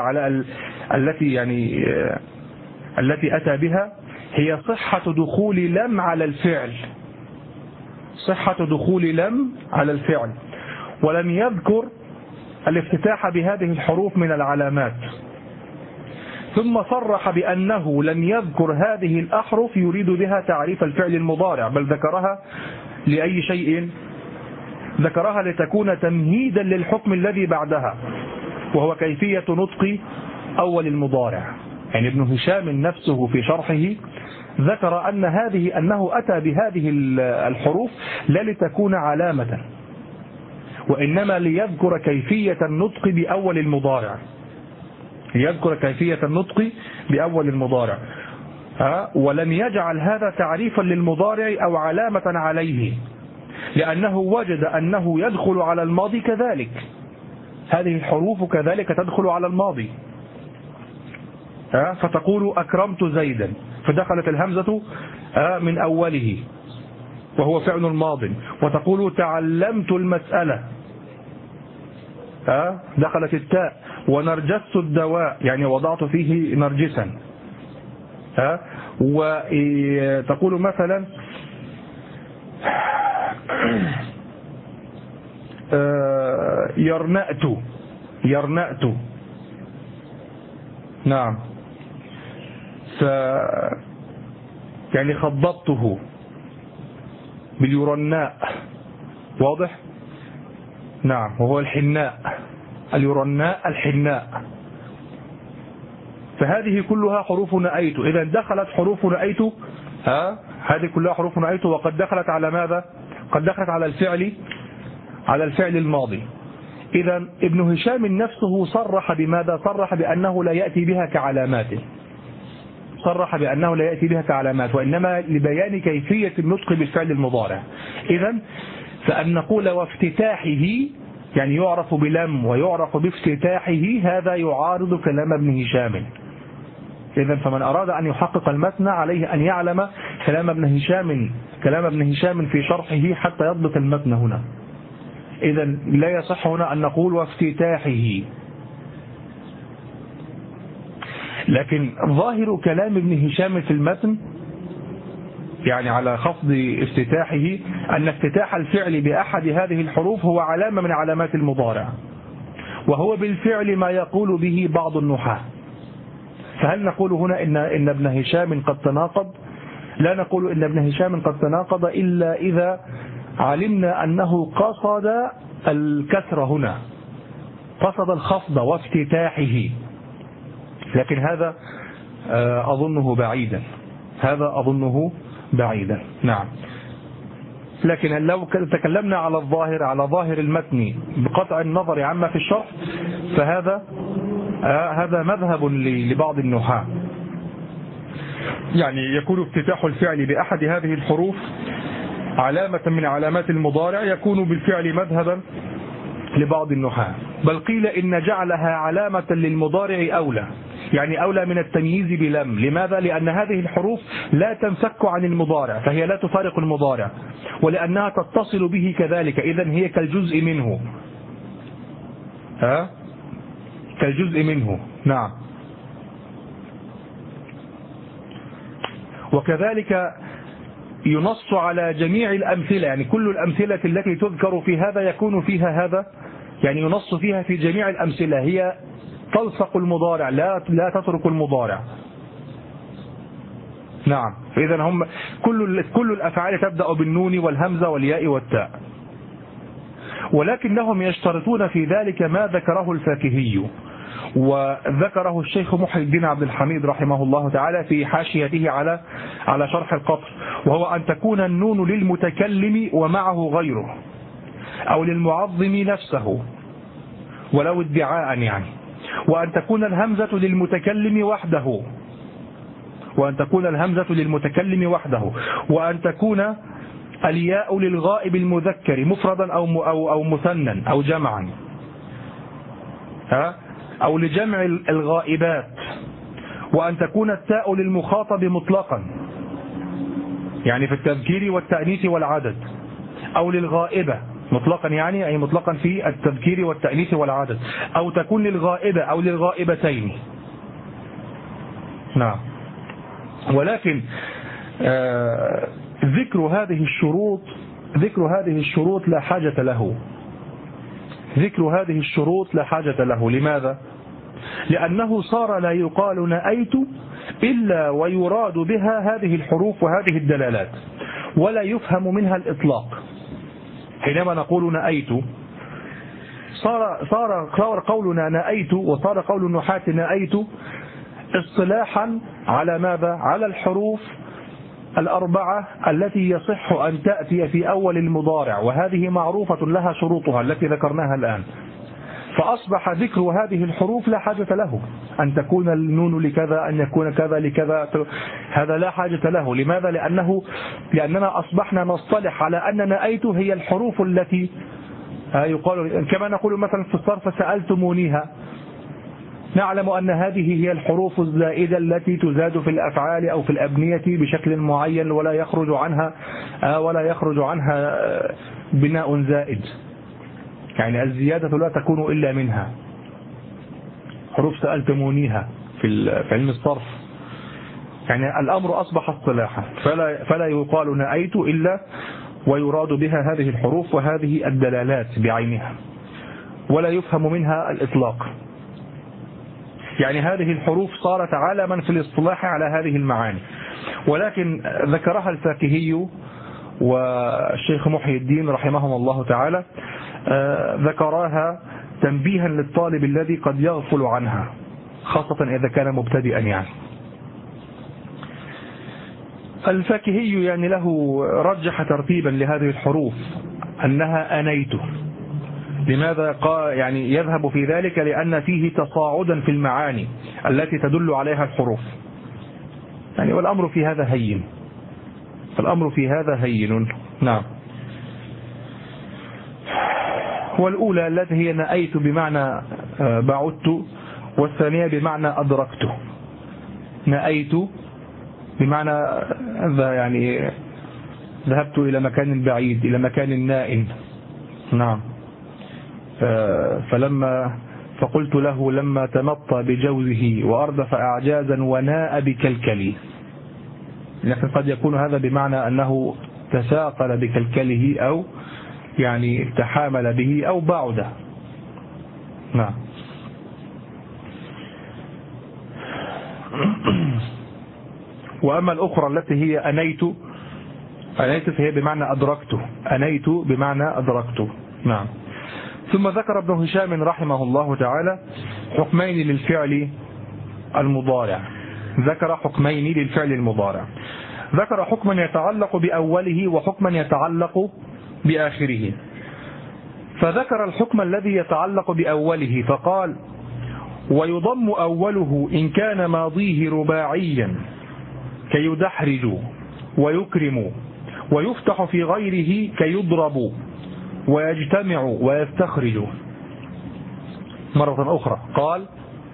التي أتى بها هي صحة دخول لم على الفعل، صحة دخول لم على الفعل، ولم يذكر الافتتاح بهذه الحروف من العلامات. ثم صرح بأنه لم يذكر هذه الأحرف يريد بها تعريف الفعل المضارع، بل ذكرها لأي شيء؟ ذكرها لتكون تمهيدا للحكم الذي بعدها، وهو كيفية نطق أول المضارع. يعني ابن هشام نفسه في شرحه ذكر أنه أتى بهذه الحروف لا لتكون علامة، وإنما ليذكر كيفية النطق بأول المضارع، ليذكر كيفية النطق بأول المضارع. ولم يجعل هذا تعريفا للمضارع أو علامة عليه، لأنه وجد أنه يدخل على الماضي كذلك، هذه الحروف كذلك تدخل على الماضي. فتقول أكرمت زيدا، فدخلت الهمزة من أوله وهو فعل ماض، وتقول تعلمت المسألة، دخلت التاء. ونرجست الدواء يعني وضعت فيه نرجسا. وتقول مثلا يرنأت. نعم. يعني خضبته باليرناء. واضح؟ نعم. وهو الحناء، اليرناء الحناء. فهذه كلها حروف نأيت. إذا دخلت حروف نأيت، هذه كلها حروف نأيت، وقد دخلت على ماذا؟ قد دخلت على الفعل الماضي. إذا ابن هشام نفسه صرح بماذا؟ صرح بأنه لا يأتي بها كعلاماته، صرح بأنه لا يأتي بها كعلامات، وإنما لبيان كيفية النطق بالفعل المضارع. إذا فأن نقول وافتتاحه يعني يعرف بلم ويعرف بافتتاحه، هذا يعارض كلام ابن هشام. إذا فمن أراد أن يحقق المتن عليه أن يعلم كلام ابن هشام في شرحه حتى يضبط المتن هنا. إذا لا يصح هنا أن نقول وافتتاحه. لكن ظاهر كلام ابن هشام في المتن يعني على خفض افتتاحه أن افتتاح الفعل بأحد هذه الحروف هو علامة من علامات المضارع، وهو بالفعل ما يقول به بعض النحاة. فهل نقول هنا إن ابن هشام قد تناقض؟ لا نقول إن ابن هشام قد تناقض إلا إذا علمنا أنه قصد الكسر هنا، قصد الخفض وافتتاحه، لكن هذا أظنه بعيدا. نعم. لكن لو تكلمنا على ظاهر المتن بقطع النظر عما في الشرح، فهذا مذهب لبعض النحاة، يعني يكون افتتاح الفعل بأحد هذه الحروف علامة من علامات المضارع، يكون بالفعل مذهبا لبعض النحاة. بل قيل إن جعلها علامة للمضارع أولى، يعني أولى من التمييز بلم. لماذا؟ لأن هذه الحروف لا تنفك عن المضارع، فهي لا تفارق المضارع، ولأنها تتصل به كذلك. إذن هي كالجزء منه، كالجزء منه. نعم. وكذلك ينص على جميع الأمثلة، يعني كل الأمثلة التي تذكر في هذا يكون فيها هذا، يعني ينص فيها في جميع الأمثلة، هي تلصق المضارع لا تترك المضارع. نعم. فإذا هم كل الأفعال تبدأ بالنون والهمزة والياء والتاء، ولكنهم يشترطون في ذلك ما ذكره الفاكهي وذكره الشيخ محي الدين عبد الحميد رحمه الله تعالى في حاشيته على شرح القطر، وهو أن تكون النون للمتكلم ومعه غيره، أو للمعظم نفسه ولو ادعاء يعني، وأن تكون الهمزة للمتكلم وحده، وأن تكون الياء للغائب المذكر مفردا أو مثنى أو جمعا، أو لجمع الغائبات، وأن تكون التاء للمخاطب مطلقا، يعني في التذكير والتأنيث والعدد، أو للغائبة مطلقا، يعني أي مطلقا في التذكير والتأنيث والعدد، أو تكون للغائبة أو للغائبتين. نعم. ولكن ذكر هذه الشروط لا حاجة له. لماذا؟ لأنه صار لا يقال نأيت إلا ويراد بها هذه الحروف وهذه الدلالات، ولا يفهم منها الإطلاق. حينما نقول نأيت صار قولنا نأيت، وصار قول النحاة نأيت اصطلاحا على ماذا؟ على الحروف الأربعة التي يصح أن تأتي في أول المضارع، وهذه معروفة لها شروطها التي ذكرناها الآن. فأصبح ذكر هذه الحروف لا حاجة له، أن تكون النون لكذا، أن يكون كذا لكذا، هذا لا حاجة له. لماذا؟ لأننا أصبحنا نصطلح على أن نأيت هي الحروف التي يقال، كما نقول مثلا في الصرف سألتمونيها، نعلم أن هذه هي الحروف الزائدة التي تزاد في الأفعال أو في الأبنية بشكل معين، ولا يخرج عنها بناء زائد. يعني الزيادة لا تكون إلا منها. حروف سألتمونيها في علم الصرف، يعني الأمر أصبح اصطلاحا، فلا يقال نأيت إلا ويراد بها هذه الحروف وهذه الدلالات بعينها، ولا يفهم منها الإطلاق. يعني هذه الحروف صارت علما في الاصطلاح على هذه المعاني، ولكن ذكرها الفاكهي والشيخ محي الدين رحمهم الله تعالى، ذكراها تنبيها للطالب الذي قد يغفل عنها، خاصة إذا كان مبتدئا. يعني الفاكهي يعني له رجح ترتيبا لهذه الحروف أنها أنيت. لماذا قال يعني يذهب في ذلك؟ لأن فيه تصاعدا في المعاني التي تدل عليها الحروف. يعني والأمر في هذا هين، الأمر في هذا هين. نعم. والأولى التي هي نأيت بمعنى بعدت، والثانية بمعنى أدركت. نأيت بمعنى يعني ذهبت إلى مكان بعيد، إلى مكان نائم. نعم. فقلت له لما تمطى بجوزه وأردف أعجازا وناء بكلكلي. لكن قد يكون هذا بمعنى أنه تثاقل بكلكله، أو يعني تحامل به أو بعده. نعم. وأما الأخرى التي هي أنيت فهي بمعنى أدركت. أنيت بمعنى أدركت. نعم. ثم ذكر ابن هشام رحمه الله تعالى حكمين للفعل المضارع. ذكر حكمين للفعل المضارع. ذكر حكما يتعلق بأوله وحكما يتعلق بآخره. فذكر الحكم الذي يتعلق بأوله فقال: ويضم أوله إن كان ماضيه رباعيا كيدحرج ويكرم، ويفتح في غيره كيضرب ويجتمع ويستخرج. مرة أخرى قال: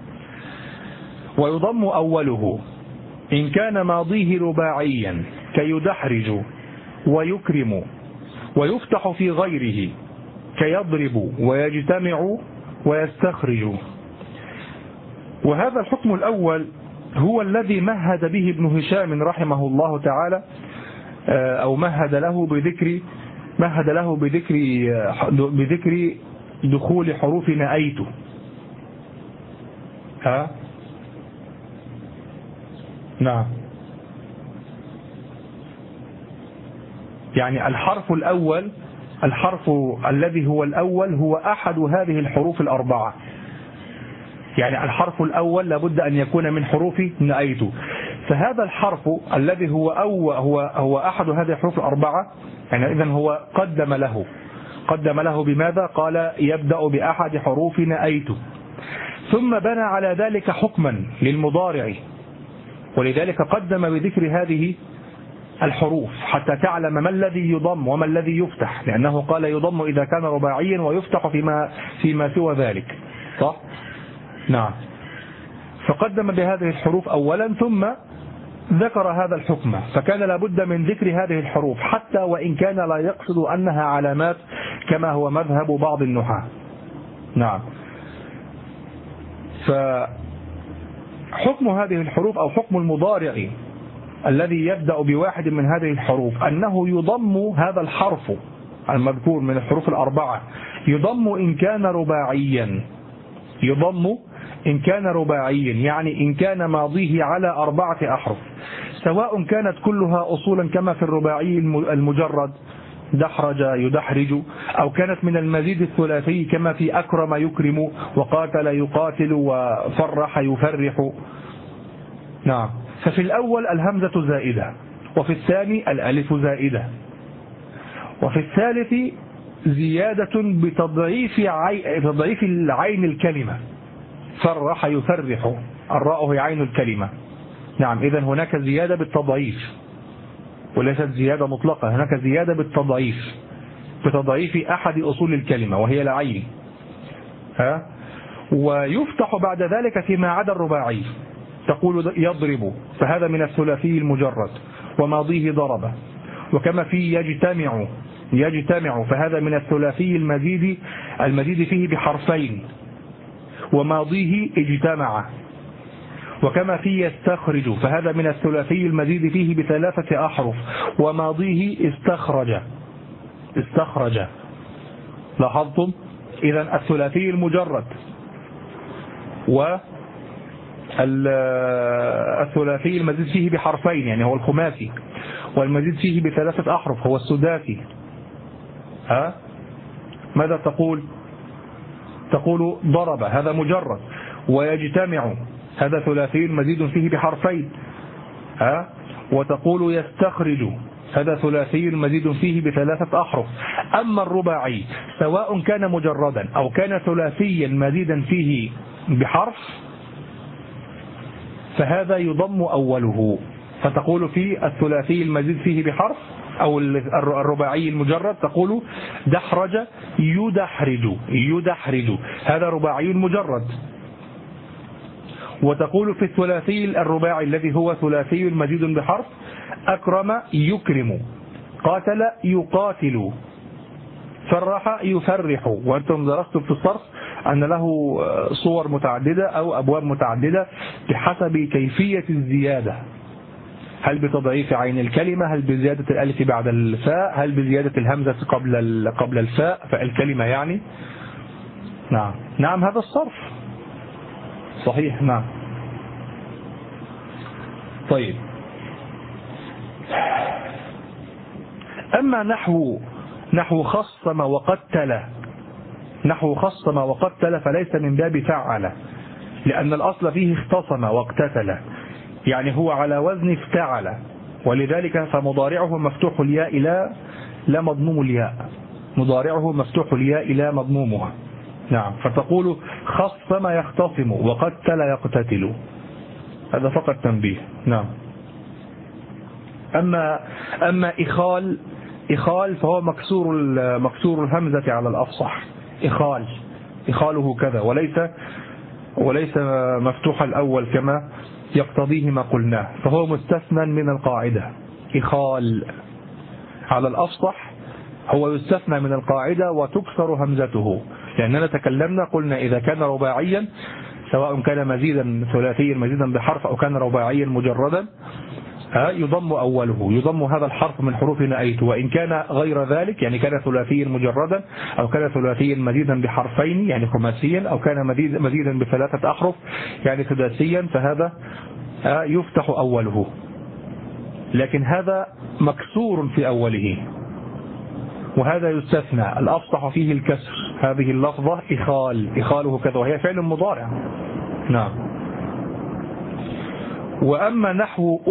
ويضم أوله إن كان ماضيه رباعيا كيدحرج ويكرم، ويفتح في غيره كيضرب ويجتمع ويستخرج. وهذا الحكم الأول هو الذي مهد به ابن هشام رحمه الله تعالى، أو مهد له بذكر دخول حروف نأيت. نعم. يعني الحرف الأول، الحرف الذي هو الأول هو أحد هذه الحروف الأربعة. يعني الحرف الأول لابد أن يكون من حروف نأيت. فهذا الحرف الذي هو أحد هذه الحروف الأربعة، يعني إذن هو قدم له بماذا؟ قال: يبدأ بأحد حروف نأيت. ثم بنى على ذلك حكما للمضارع، ولذلك قدم بذكر هذه الحروف حتى تعلم ما الذي يضم وما الذي يفتح، لأنه قال يضم إذا كان رباعيا ويفتح فيما سوى ذلك. صح؟ نعم. فقدم بهذه الحروف أولا ثم ذكر هذا الحكم، فكان لابد من ذكر هذه الحروف حتى وإن كان لا يقصد أنها علامات كما هو مذهب بعض النحاة. نعم. فحكم هذه الحروف أو حكم المضارع الذي يبدأ بواحد من هذه الحروف أنه يضم هذا الحرف المذكور من الحروف الأربعة، يضم إن كان رباعيا. يضم إن كان رباعيا يعني إن كان ماضيه على 4 أحرف، سواء كانت كلها أصولا كما في الرباعي المجرد دحرج يدحرج، أو كانت من المزيد الثلاثي كما في أكرم يكرم وقاتل يقاتل وفرح يفرح. نعم. ففي الأول الهمزة زائدة، وفي الثاني الألف زائدة، وفي الثالث زيادة بتضعيف العين الكلمة. فرح يفرح، الراء هي عين الكلمة. نعم. إذن هناك زيادة بالتضعيف وليست زيادة مطلقة، هناك زيادة بالتضعيف، بتضعيف أحد أصول الكلمة وهي العين. ويفتح بعد ذلك فيما عدا الرباعي، تقول يضرب، فهذا من الثلاثي المجرد وماضيه ضرب. وكما في يجتمع، يجتمع فهذا من الثلاثي المزيد فيه بحرفين، وماضيه اجتمع. وكما في يستخرج فهذا من الثلاثي المزيد فيه بثلاثة أحرف، وماضيه استخرج. لاحظتم؟ إذن الثلاثي المجرد والثلاثي المزيد فيه بحرفين يعني هو الخماسي، والمزيد فيه بثلاثة أحرف هو السداسي. ماذا تقول؟ تقول ضرب، هذا مجرد، ويجتمع هذا ثلاثي مزيد فيه بحرفين. وتقول يستخرج، هذا ثلاثي مزيد فيه بثلاثة أحرف. أما الرباعي سواء كان مجردا أو كان ثلاثيا مزيدا فيه بحرف فهذا يضم أوله. فتقول في الثلاثي المزيد فيه بحرف أو الرباعي المجرد تقول دحرج يدحرج، هذا رباعي مجرد. وتقول في الثلاثي الرباعي الذي هو ثلاثي مزيد بحرف أكرم يكرم، قاتل يقاتل، فرح يفرح. وأنتم درستم في الصرف أن له صور متعددة أو أبواب متعددة بحسب كيفية الزيادة، هل بتضعيف عين الكلمة، هل بزيادة الألف بعد الفاء، هل بزيادة الهمزة قبل الفاء فالكلمة يعني. نعم هذا الصرف صحيح. نعم. طيب، أما نحو خصم وقتل فليس من باب فعل، لأن الأصل فيه اختصم واقتتل، يعني هو على وزن افتعل، ولذلك فمضارعه مفتوح الياء لا مضموم الياء، مضارعه مفتوح الياء لا مضمومها. نعم. فتقول خصم يختصم وقتل يقتتل، هذا فقط تنبيه. نعم. أما إخال فهو مكسور الهمزة على الأفصح، إخاله كذا، وليس مفتوح الأول كما يقتضيه ما قلناه، فهو مستثنى من القاعدة. إخال على الأفصح هو يستثنى من القاعدة وتكسر همزته، لأننا تكلمنا قلنا إذا كان رباعيا سواء كان مزيدا ثلاثيا مزيدا بحرف أو كان رباعيا مجردا يضم أوله، يضم هذا الحرف من حروف نأيت. وإن كان غير ذلك يعني كان ثلاثيا مجردا أو كان ثلاثيا مزيدا بحرفين يعني خماسيا أو كان مزيدا بثلاثة أحرف يعني سداسيا فهذا يفتح أوله، لكن هذا مكسور في أوله وهذا يستثنى، الأفصح فيه الكسر. هذه اللفظة إخاله كذا وهي فعل مضارع. نعم. وأما نحو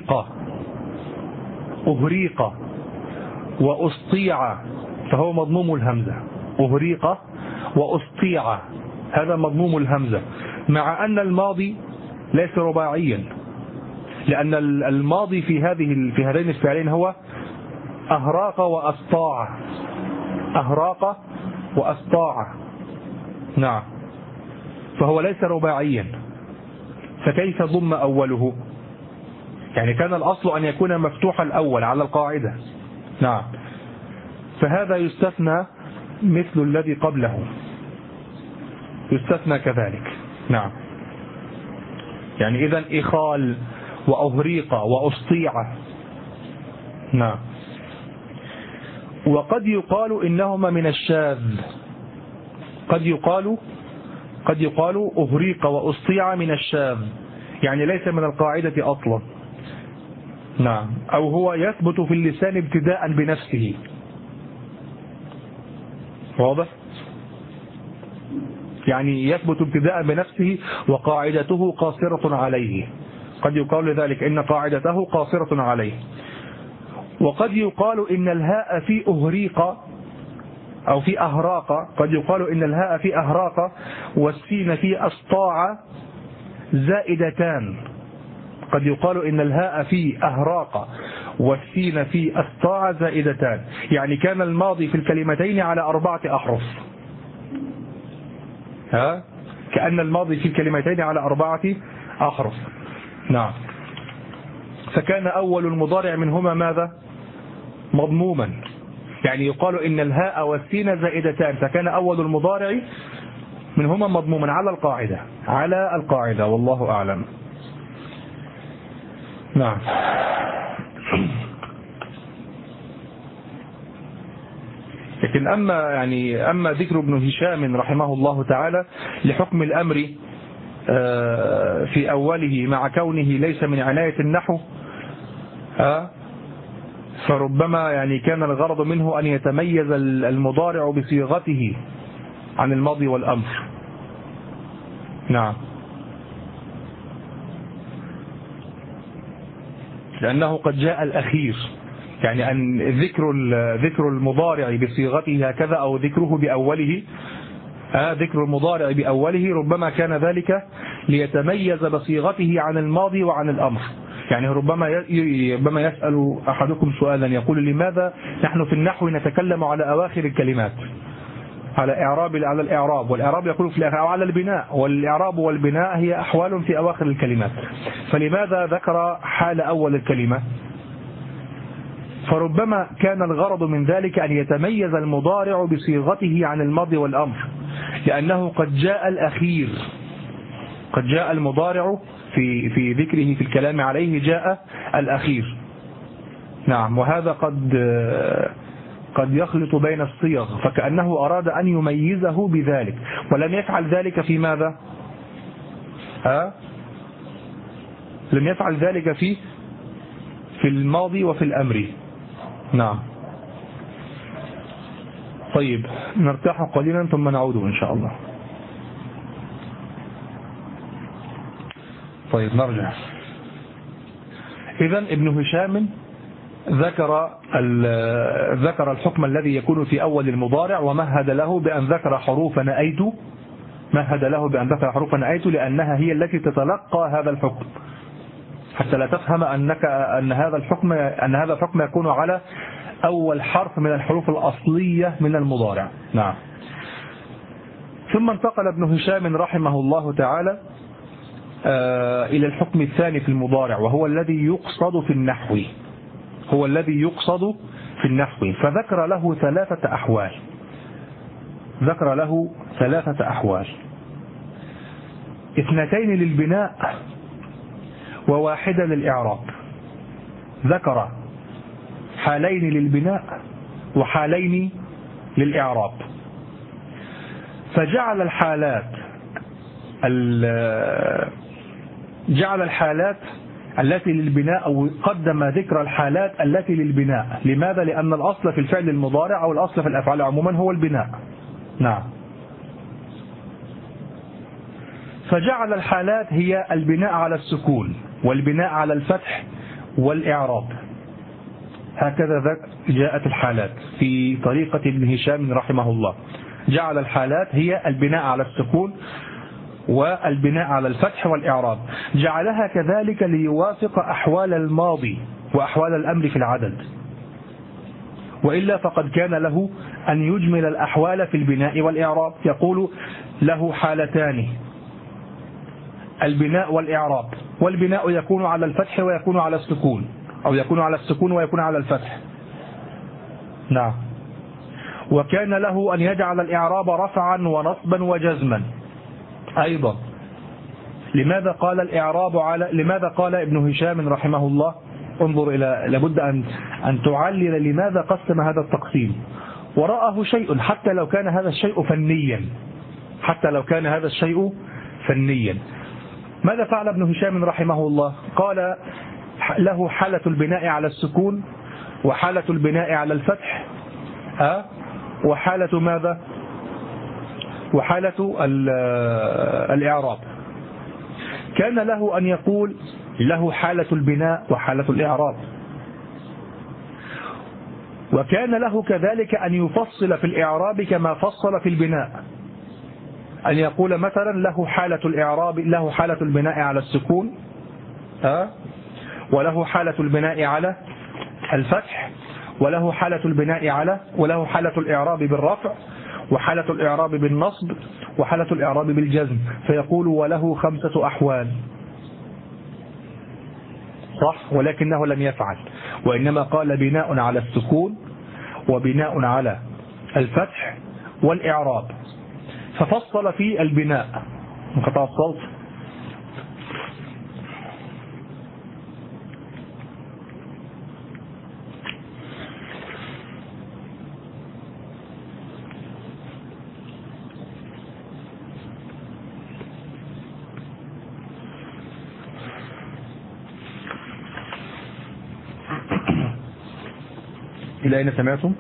أهريق وأسطيع فهو مضموم الهمزة. أهريق وأسطيع هذا مضموم الهمزة، مع أن الماضي ليس رباعيا، لأن الماضي في هذين الفعلين هو أهراق وأسطاع. نعم. فهو ليس رباعيا، فكيف ضم أوله؟ يعني كان الأصل أن يكون مفتوح الأول على القاعدة. نعم. فهذا يستثنى مثل الذي قبله، يستثنى كذلك. نعم. يعني إذن إخال وأهريق وأسطيع. نعم. وقد يقال إنهما من الشاذ، قد يقال أهريق وأسطيع من الشاذ، يعني ليس من القاعدة أصلا. نعم. أو هو يثبت في اللسان ابتداء بنفسه. واضح؟ يعني يثبت ابتداء بنفسه وقاعدته قاصرة عليه، قد يقال لذلك إن قاعدته قاصرة عليه. وقد يقال إن الهاء في أهريق أو في أهراق، قد يقال إن الهاء في أهراق والسين في أسطاع زائدتان. قد يقال إن الهاء في أهراق والسين في أسطاع زائدتان، يعني كان الماضي في الكلمتين على 4 أحرف. كأن الماضي في الكلمتين على 4 أحرف. نعم. فكان أول المضارع منهما ماذا؟ مضموما، يعني يقال إن الهاء والسين زائدتان، فكان أول المضارع منهما مضموما على القاعدة والله أعلم. نعم. لكن أما ذكر ابن هشام رحمه الله تعالى لحكم الأمر في أوله مع كونه ليس من عناية النحو، فربما يعني كان الغرض منه أن يتميز المضارع بصيغته عن الماضي والأمر. نعم، لأنه قد جاء الأخير، يعني أن ذكر المضارع بصيغته هكذا أو ذكره بأوله، ذكر المضارع بأوله ربما كان ذلك ليتميز بصيغته عن الماضي وعن الأمر. يعني ربما يسأل أحدكم سؤالا يقول لماذا نحن في النحو نتكلم على أواخر الكلمات، على الإعراب، والإعراب يكون في الآخر، أو على البناء، والإعراب والبناء هي أحوال في أواخر الكلمات، فلماذا ذكر حال أول الكلمة؟ فربما كان الغرض من ذلك أن يتميز المضارع بصيغته عن الماضي والأمر، لأنه قد جاء الأخير، قد جاء المضارع في ذكره في الكلام عليه جاء الأخير. نعم، وهذا قد يخلط بين الصيغ، فكأنه أراد أن يميزه بذلك، ولم يفعل ذلك في ماذا؟ لم يفعل ذلك في الماضي وفي الأمر. نعم. طيب، نرتاح قليلا ثم نعود إن شاء الله. طيب، نرجع. إذن ابن هشام ذكر الحكم الذي يكون في أول المضارع، ومهد له بأن ذكر حروف نأيت، لأنها هي التي تتلقى هذا الحكم، حتى لا تفهم أن هذا الحكم يكون على أول حرف من الحروف الأصلية من المضارع. نعم. ثم انتقل ابن هشام رحمه الله تعالى إلى الحكم الثاني في المضارع، وهو الذي يقصد في النحو، فذكر له ثلاثة أحوال، 2 للبناء وواحدة للإعراب. ذكر حالين للبناء وحالين للإعراب، فجعل الحالات التي للبناء، أو قدم ذكر الحالات التي للبناء. لماذا؟ لأن الأصل في الفعل المضارع أو الأصل في الأفعال عموما هو البناء. نعم. فجعل الحالات هي البناء على السكون والبناء على الفتح والإعراب. هكذا جاءت الحالات في طريقة ابن هشام رحمه الله. جعل الحالات هي البناء على السكون والبناء على الفتح والإعراب. جعلها كذلك ليوافق أحوال الماضي وأحوال الأمر في العدد، وإلا فقد كان له أن يجمل الأحوال في البناء والإعراب. يقول له حالتان، البناء والإعراب، والبناء يكون على الفتح ويكون على السكون، أو يكون على السكون ويكون على الفتح. نعم. وكان له أن يجعل الإعراب رفعا ونصبا وجزما أيضا. لماذا قال ابن هشام رحمه الله؟ انظر لابد أن تعلل لماذا قسم هذا التقسيم. وراءه شيء، حتى لو كان هذا الشيء فنيا. ماذا فعل ابن هشام رحمه الله؟ قال له حالة البناء على السكون، وحالة البناء على الفتح، وحالة ماذا؟ وحالة الإعراب. كان له أن يقول له حالة البناء وحالة الإعراب، وكان له كذلك أن يفصل في الإعراب كما فصل في البناء، أن يقول مثلا له حالة الإعراب، له حالة البناء على السكون، وله حالة البناء على الفتح، وله حالة الإعراب بالرفع، وحالة الإعراب بالنصب، وحالة الإعراب بالجزم. فيقول وله 5 أحوال. صح، ولكنه لم يفعل، وإنما قال بناء على السكون، وبناء على الفتح والإعراب، ففصل في البناء. انقطع الصوت. إلى أين سمعتم؟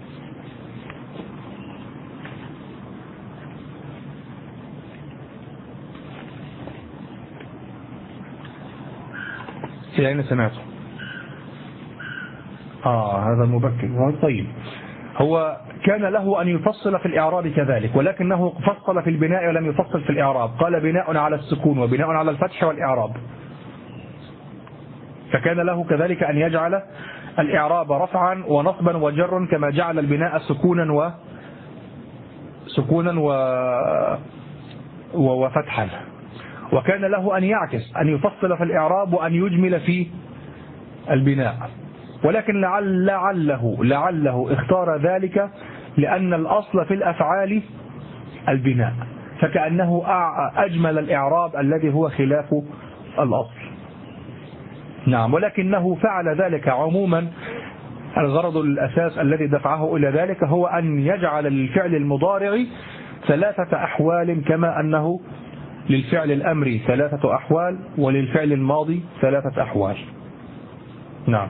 إلى أين سمعتم؟ هذا مبكر. طيب، هو كان له أن يفصل في الإعراب كذلك، ولكنه فصل في البناء ولم يفصل في الإعراب. قال بناء على السكون وبناء على الفتح والإعراب، فكان له كذلك أن يجعل الإعراب رفعا ونصبا وجرا، كما جعل البناء سكونا وفتحا. وكان له أن يعكس، أن يفصل في الإعراب وأن يجمل في البناء، ولكن لعله اختار ذلك لأن الأصل في الأفعال البناء، فكأنه أجمل الإعراب الذي هو خلاف الأصل. نعم، ولكنه فعل ذلك عموما. الغرض الأساس الذي دفعه إلى ذلك هو أن يجعل للفعل المضارع 3 أحوال، كما أنه للفعل الأمري 3 أحوال وللفعل الماضي 3 أحوال. نعم،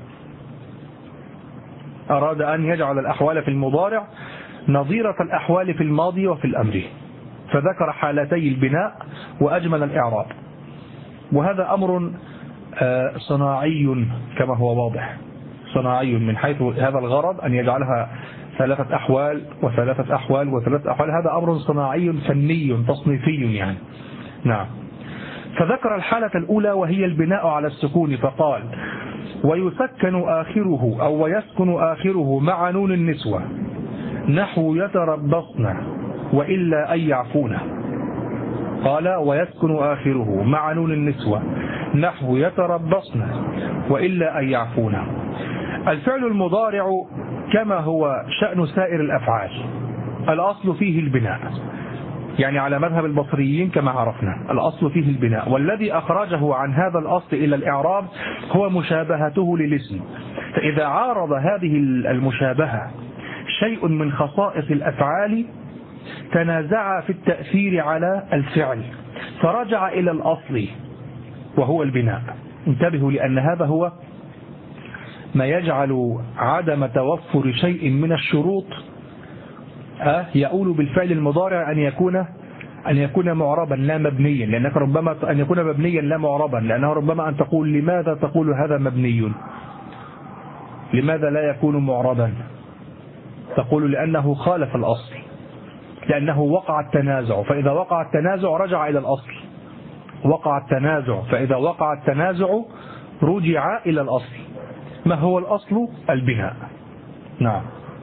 أراد أن يجعل الأحوال في المضارع نظيرة الأحوال في الماضي وفي الأمر، فذكر حالتي البناء وأجمل الإعراب. وهذا أمر صناعي كما هو واضح، صناعي من حيث هذا الغرض أن يجعلها 3 أحوال و3 أحوال و3 أحوال. هذا أمر صناعي فني تصنيفي يعني. نعم، فذكر الحالة الأولى وهي البناء على السكون، فقال ويسكن آخره أو ويسكن آخره مع نون النسوة نحو يتربصن وإلا أن يعفون. قال ويسكن آخره مع نون النسوة نحو يتربصن وإلا أن يعفون. الفعل المضارع كما هو شأن سائر الأفعال الأصل فيه البناء، يعني على مذهب البصريين كما عرفنا الأصل فيه البناء، والذي أخرجه عن هذا الأصل إلى الإعراب هو مشابهته للاسم. فإذا عارض هذه المشابهة شيء من خصائص الأفعال تنازع في التأثير على الفعل فرجع إلى الأصل وهو البناء. انتبهوا، لأن هذا هو ما يجعل عدم توفر شيء من الشروط يؤول بالفعل المضارع أن يكون معربا لا مبنيا، لأنك ربما أن يكون مبنيا لا معربا، لأنه ربما أن تقول لماذا تقول هذا مبني، لماذا لا يكون معربا؟ تقول لأنه خالف الأصل، لأنه وقع التنازع، فإذا وقع التنازع رجع إلى الأصل. وقع التنازع، فإذا وقع التنازع رجع إلى الأصل. ما هو الأصل؟ البناء. نعم،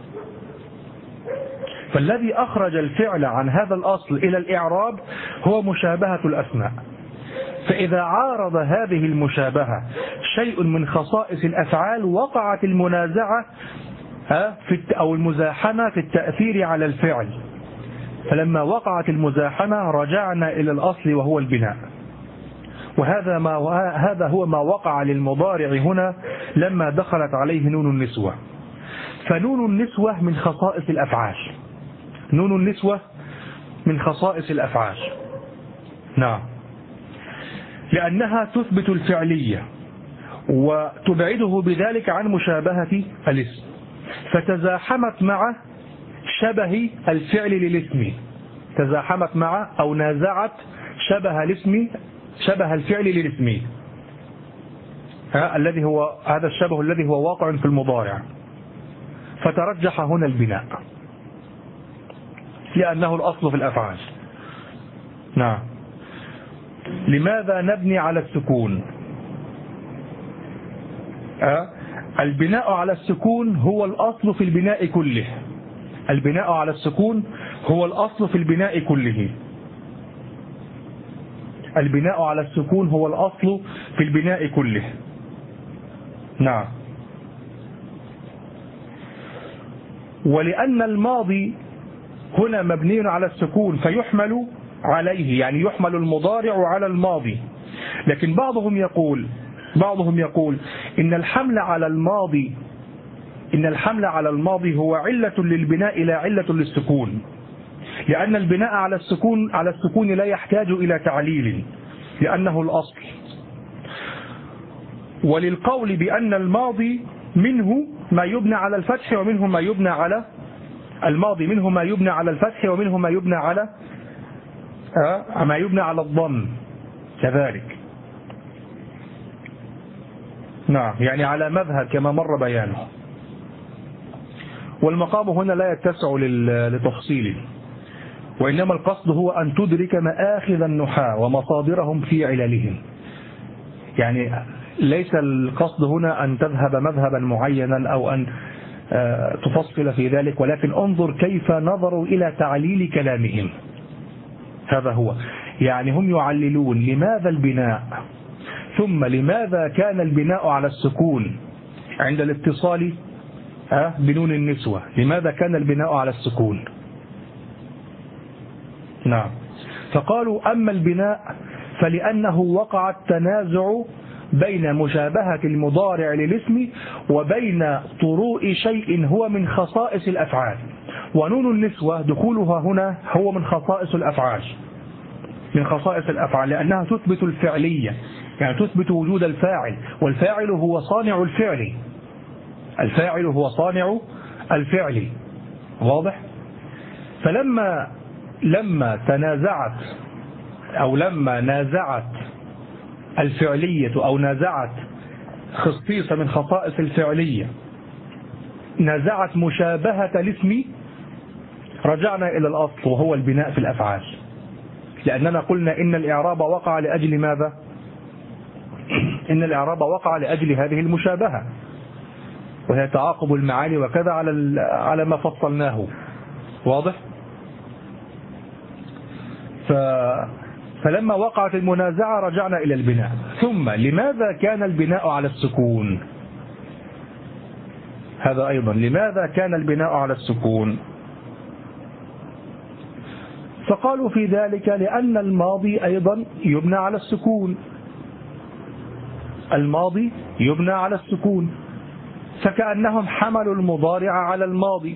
فالذي أخرج الفعل عن هذا الأصل إلى الإعراب هو مشابهة الأسماء. فإذا عارض هذه المشابهة شيء من خصائص الأفعال وقعت المنازعة أو المزاحمة في التأثير على الفعل، فلما وقعت المزاحمة رجعنا إلى الأصل وهو البناء. هذا هو ما وقع للمضارع هنا لما دخلت عليه نون النسوة. فنون النسوة من خصائص الأفعال، نون النسوة من خصائص الأفعال. نعم، لأنها تثبت الفعلية وتبعده بذلك عن مشابهة الاسم، فتزاحمت مع شبه الفعل للاسم، تزاحمت مع أو نازعت شبه الفعل للاسم، الذي هو هذا الشبه الذي هو واقع في المضارع، فترجح هنا البناء لأنه الأصل في الأفعال. نعم، لماذا نبني على السكون؟ البناء على السكون هو الأصل في البناء كله. البناء على السكون هو الأصل في البناء كله. البناء على السكون هو الأصل في البناء كله. نعم، ولأن الماضي هنا مبني على السكون فيحمل عليه، يعني يحمل المضارع على الماضي. لكن بعضهم يقول إن الحمل على الماضي هو علة للبناء لا علة للسكون، لأن البناء على السكون لا يحتاج إلى تعليل لأنه الأصل. وللقول بأن الماضي منه ما يبنى على الفتح ومنه ما يبنى على الماضي، منه ما يبنى على الفتح ومنه ما يبنى على الضم كذلك. نعم، يعني على مذهب كما مر بيانه. والمقام هنا لا يتسع لتفصيله، وإنما القصد هو أن تدرك مآخذ النحاة ومصادرهم في عللهم. يعني ليس القصد هنا أن تذهب مذهبا معينا أو أن تفصل في ذلك، ولكن انظر كيف نظروا إلى تعليل كلامهم. هذا هو، يعني هم يعللون لماذا البناء، ثم لماذا كان البناء على السكون عند الاتصال بنون النسوة، لماذا كان البناء على السكون. نعم، فقالوا أما البناء فلأنه وقع التنازع بين مشابهة المضارع للاسم وبين طروء شيء هو من خصائص الأفعال، ونون النسوة دخولها هنا هو من خصائص الأفعال، لأنها تثبت الفعلية، يعني تثبت وجود الفاعل، والفاعل هو صانع الفعل. واضح؟ فلما نازعت الفعلية أو نازعت خصيصة من خصائص الفعلية، نازعت مشابهة الاسم، رجعنا إلى الأصل وهو البناء في الأفعال، لأننا قلنا إن الإعراب وقع لأجل ماذا؟ إن الإعراب وقع لأجل هذه المشابهة، وهي تعاقب المعاني وكذا على ما فصلناه. واضح؟ فلما وقعت المنازعة رجعنا إلى البناء. ثم لماذا كان البناء على السكون؟ هذا أيضا، لماذا كان البناء على السكون؟ فقالوا في ذلك لأن الماضي أيضا يبنى على السكون، الماضي يبنى على السكون، فكأنهم حملوا المضارع على الماضي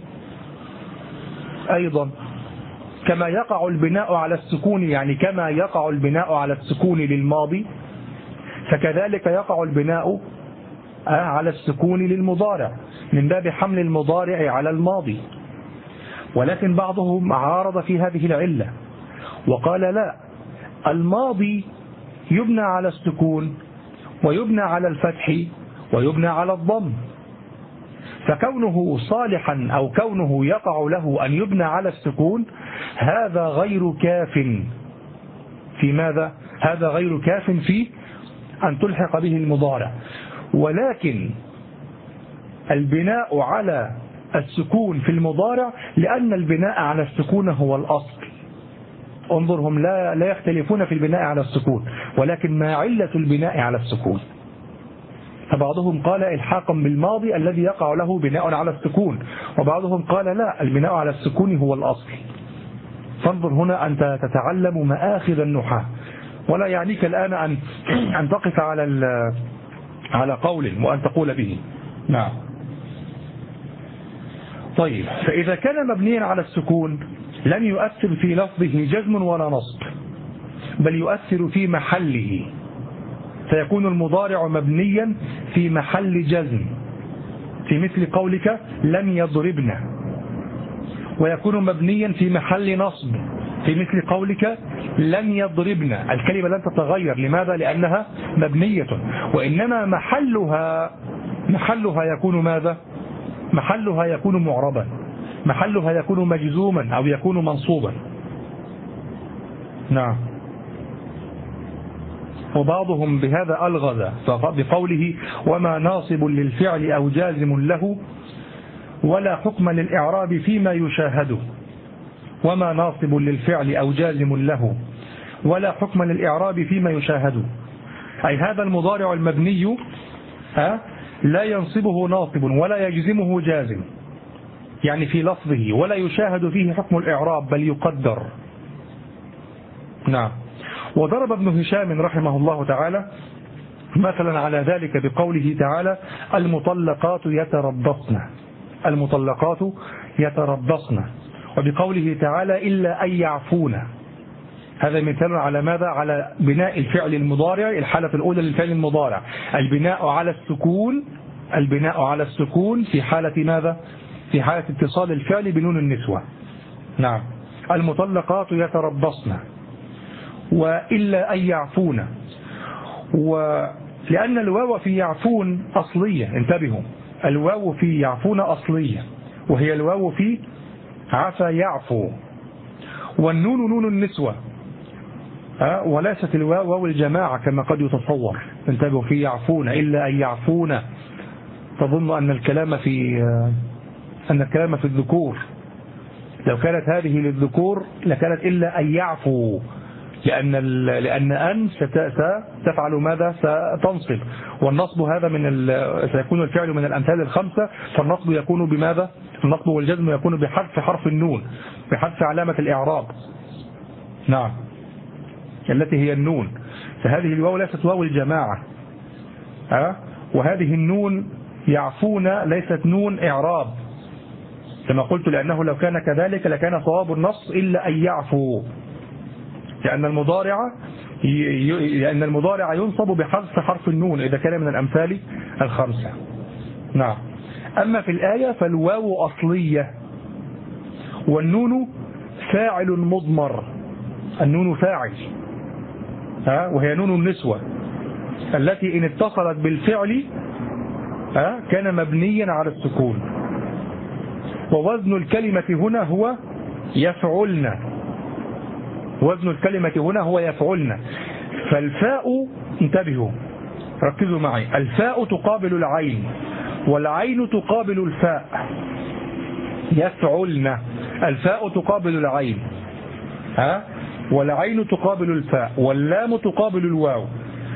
أيضا، كما يقع البناء على السكون، يعني كما يقع البناء على السكون للماضي فكذلك يقع البناء على السكون للمضارع من باب حمل المضارع على الماضي. ولكن بعضهم عارض في هذه العلة وقال لا، الماضي يبنى على السكون ويبنى على الفتح ويبنى على الضم، فكونه صالحا أو كونه يقع له أن يبنى على السكون هذا غير كاف في ماذا؟ هذا غير كاف في أن تلحق به المضارع. ولكن البناء على السكون في المضارع لأن البناء على السكون هو الأصل. انظرهم لا يختلفون في البناء على السكون، ولكن ما علة البناء على السكون؟ فبعضهم قال إلحاقا بالماضي الذي يقع له بناء على السكون، وبعضهم قال لا، البناء على السكون هو الأصل. فانظر هنا أنت تتعلم مآخذ النحاة، ولا يعنيك الآن أن تقف على قول وأن تقول به. نعم. طيب، فإذا كان مبنيا على السكون لم يؤثر في لفظه جزم ولا نصب، بل يؤثر في محله، فيكون المضارع مبنيا في محل جزم في مثل قولك لن يضربنا، ويكون مبنيا في محل نصب في مثل قولك لن يضربنا. الكلمة لن تتغير، لماذا؟ لأنها مبنية، وإنما محلها يكون ماذا؟ محلها يكون معربا، محلها يكون مجزوما أو يكون منصوبا. نعم. وبعضهم بهذا ألغز بقوله وما ناصب للفعل أو جازم له ولا حكم للإعراب فيما يشاهد. وما ناصب للفعل أو جازم له ولا حكم للإعراب فيما يشاهد، أي هذا المضارع المبني لا ينصبه ناصب ولا يجزمه جازم، يعني في لفظه، ولا يشاهد فيه حكم الإعراب بل يقدر. نعم. وضرب ابن هشام رحمه الله تعالى مثلا على ذلك بقوله تعالى المطلقات يتربصن، المطلقات يتربصن، وبقوله تعالى إلا أن يعفون. هذا مثال على ماذا؟ على بناء الفعل المضارع، الحالة الأولى للفعل المضارع البناء على السكون، البناء على السكون في حالة ماذا؟ في حالة اتصال الفعل بنون النسوة. نعم. المطلقات يتربصن وإلا أن يعفون، ولأن الواو في يعفون أصلية، انتبهوا، الواو في يعفون أصلية، وهي الواو في عفا يعفو، والنون نون النسوة، وليست الواو واو الجماعة كما قد يتصور. انتبهوا، في يعفون إلا أن يعفون، تظن أن الكلام في الذكور، لو كانت هذه للذكور لكانت إلا أن يعفو، لأن أن ستفعل ماذا؟ ستنصب، والنصب هذا سيكون الفعل من الأمثال الخمسة، فالنصب يكون بماذا؟ النصب والجزم يكون بحذف حرف النون، بحذف علامة الإعراب. نعم، التي هي النون. فهذه الواو ليست واو الجماعة، وهذه النون يعفون ليست نون إعراب كما قلت، لأنه لو كان كذلك لكان صواب النص إلا أن يعفو، لأن المضارع ينصب بحذف حرف النون إذا كان من الأمثال الخمسة. نعم. أما في الآية فالواو أصلية، والنون فاعل مضمر، النون فاعل، وهي نون النسوة التي إن اتصلت بالفعل كان مبنيا على السكون. ووزن الكلمة هنا هو يفعلن، وزن الكلمة هنا هو يفعلن. فالفاء، انتبهوا ركزوا معي، الفاء تقابل العين، والعين تقابل الفاء، يفعلن، الفاء تقابل العين، والعين تقابل الفاء، واللام تقابل الواو،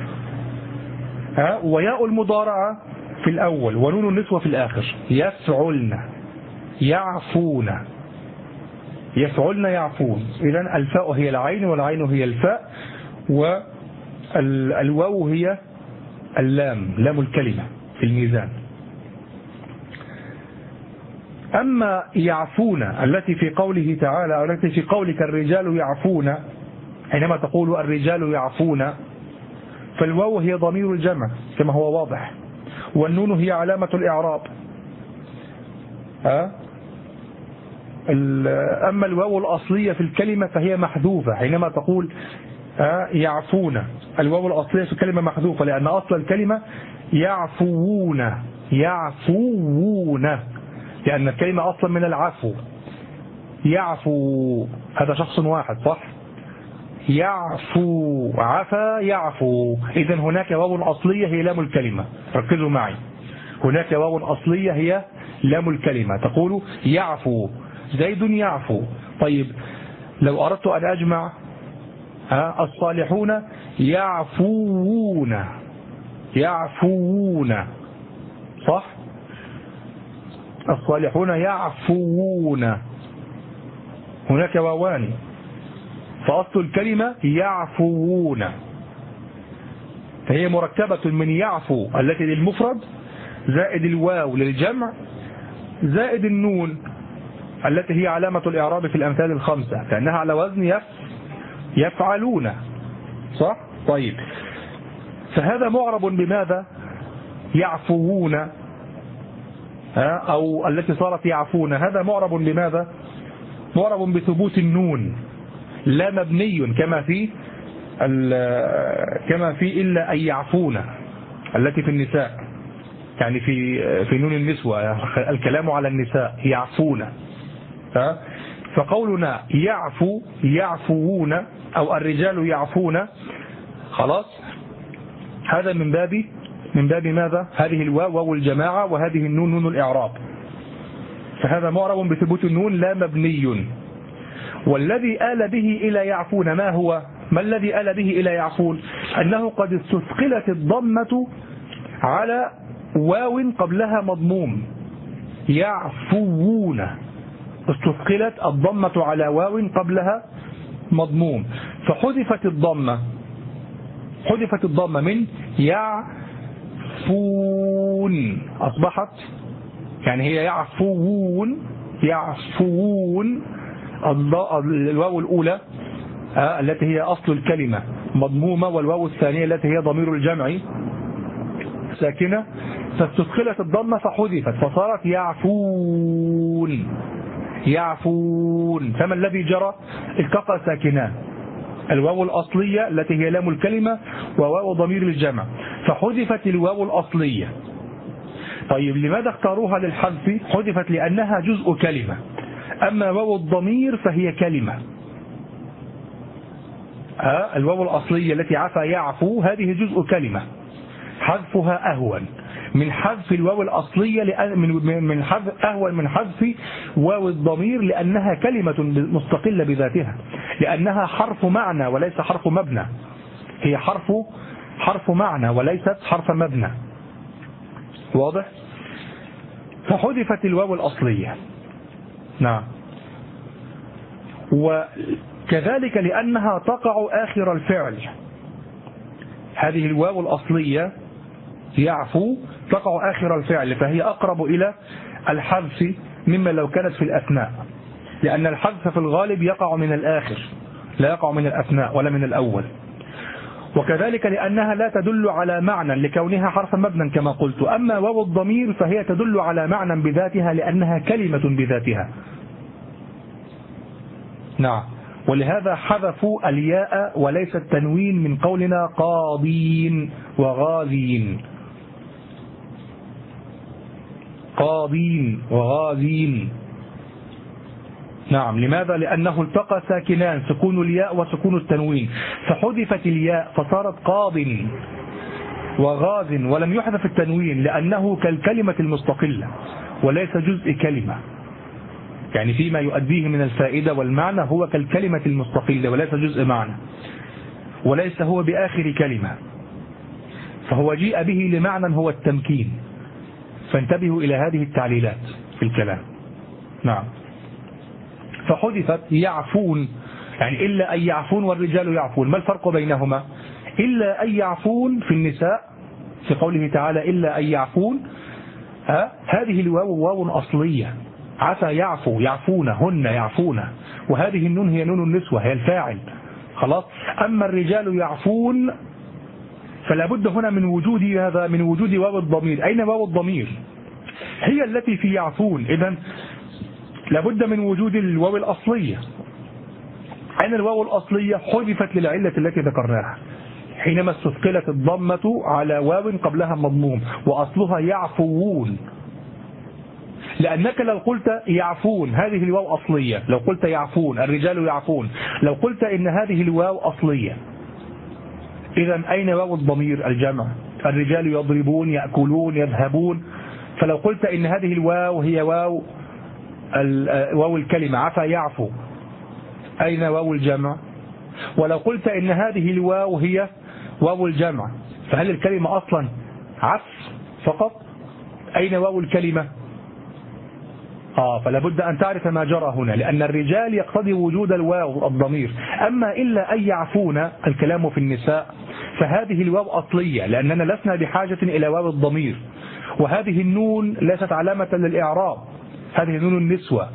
وياء المضارعة في الأول ونون النسوة في الآخر. يفعلن يعفون، يفعلن يعفون. إذن الفاء هي العين، والعين هي الفاء، والواو هي اللام، لام الكلمة في الميزان. أما يعفون التي في قوله تعالى، أو التي في قولك الرجال يعفون، حينما تقول الرجال يعفون، فالواو هي ضمير الجمع كما هو واضح، والنون هي علامة الإعراب. أما الواو الأصلية في الكلمة فهي محذوفة حينما تقول يعفون، الواو الأصلية في الكلمة محذوفة، لأن أصل الكلمة يعفوون، يعفوون، لأن الكلمة أصلا من العفو. يعفو هذا شخص واحد، صح؟ يعفو، عفا يعفو. إذن هناك واو أصلية هي لام الكلمة، ركزوا معي، هناك واو أصلية هي لام الكلمة، تقول يعفو زيد يعفو. طيب لو أردت أن أجمع الصالحون يعفوون، يعفوون، صح؟ الصالحون يعفوون، هناك واوان، فأصل الكلمة يعفوون، فهي مركبة من يعفو التي للمفرد زائد الواو للجمع زائد النون التي هي علامة الإعراب في الأمثال الخمسة، لأنها على وزن يفعلون، صح؟ طيب فهذا معرب بماذا؟ يعفوون، أو التي صارت يعفون، هذا معرب بماذا؟ معرب بثبوت النون، لا مبني كما في إلا أن يعفون التي في النساء، يعني في نون النسوة، الكلام على النساء يعفون. فقولنا يعفو، يعفوون، أو الرجال يعفون، خلاص، هذا من باب ماذا؟ هذه الواو واو الجماعة، وهذه النون نون الإعراب، فهذا معرب بثبوت النون لا مبني. والذي آل به إلى يعفون ما هو؟ ما الذي آل به إلى يعفون؟ أنه قد استثقلت الضمة على واو قبلها مضموم، يعفوون، استثقلت الضمة على واو قبلها مضموم، فحذفت الضمة، حذفت الضمة من يعفون، أصبحت يعني هي يعفون، يعفون. الواو الأولى التي هي أصل الكلمة مضمومة، والواو الثانية التي هي ضمير الجمع ساكنة، فاستثقلت الضمة فحذفت فصارت يعفون، يعفون. فما الذي جرى؟ التقى ساكنان، الواو الأصلية التي هي لام الكلمة وواو ضمير الجمع، فحذفت الواو الأصلية. طيب لماذا اختاروها للحذف؟ حذفت لأنها جزء كلمة، أما واو الضمير فهي كلمة. الواو الأصلية التي عفا يعفو هذه جزء كلمة، حذفها أهون من حذف الواو الأصلية، من حذف أهون من حذف واو الضمير، لأنها كلمة مستقلة بذاتها، لأنها حرف معنى وليس حرف مبنى، هي حرف معنى وليست حرف مبنى. واضح؟ فحذفت الواو الأصلية. نعم. وكذلك لأنها تقع آخر الفعل، هذه الواو الأصلية يعفو تقع آخر الفعل، فهي أقرب إلى الحذف مما لو كانت في الأثناء، لأن الحذف في الغالب يقع من الآخر لا يقع من الأثناء ولا من الأول. وكذلك لأنها لا تدل على معنى لكونها حرف مبنى كما قلت، أما واو الضمير فهي تدل على معنى بذاتها لأنها كلمة بذاتها. نعم. ولهذا حذفوا الياء وليس التنوين من قولنا قاضين وغاذين، قاضين وغاذين. نعم. لماذا؟ لأنه التقى ساكنان، سكون الياء وسكون التنوين، فحذفت الياء فصارت قاض وغاذ، ولم يحذف التنوين لأنه كالكلمة المستقلة وليس جزء كلمة، يعني فيما يؤديه من الفائدة والمعنى هو كالكلمة المستقلة وليس جزء معنى، وليس هو بآخر كلمة، فهو جيء به لمعنى هو التمكين. فانتبهوا إلى هذه التعليلات في الكلام. نعم. فحذفت يعفون، يعني إلا أن يعفون والرجال يعفون. ما الفرق بينهما؟ إلا أن يعفون في النساء في قوله تعالى إلا أن يعفون، هذه الواو واو أصلية، عسى يعفو، يعفون، هن يعفون، وهذه النون هي نون النسوة، هي الفاعل خلاص. أما الرجال يعفون فلا بد هنا من وجود هذا، من وجود واو الضمير. أين واو الضمير؟ هي التي في يعفون، إذن لابد من وجود الواو الأصلية. أين الواو الأصلية؟ حذفت للعلة التي ذكرناها، حينما استثقلت الضمة على واو قبلها مضموم وأصلها يعفوون. لأنك لو قلت يعفون هذه الواو أصلية، لو قلت يعفون الرجال يعفون، لو قلت إن هذه الواو أصلية، إذن أين واو الضمير الجمع؟ الرجال يضربون، يأكلون، يذهبون. فلو قلت إن هذه الواو هي واو الكلمة عفا يعفو، أين واو الجمع؟ ولو قلت إن هذه الواو هي واو الجمع، فهل الكلمة أصلا عف فقط؟ أين واو الكلمة؟ فلا بد أن تعرف ما جرى هنا، لأن الرجال يقتضي وجود الواو الضمير. أما إلا أن يعفون الكلام في النساء فهذه الواو أصلية، لأننا لسنا بحاجة إلى واو الضمير، وهذه النون ليست علامة للإعراب، هذه نون النسوة.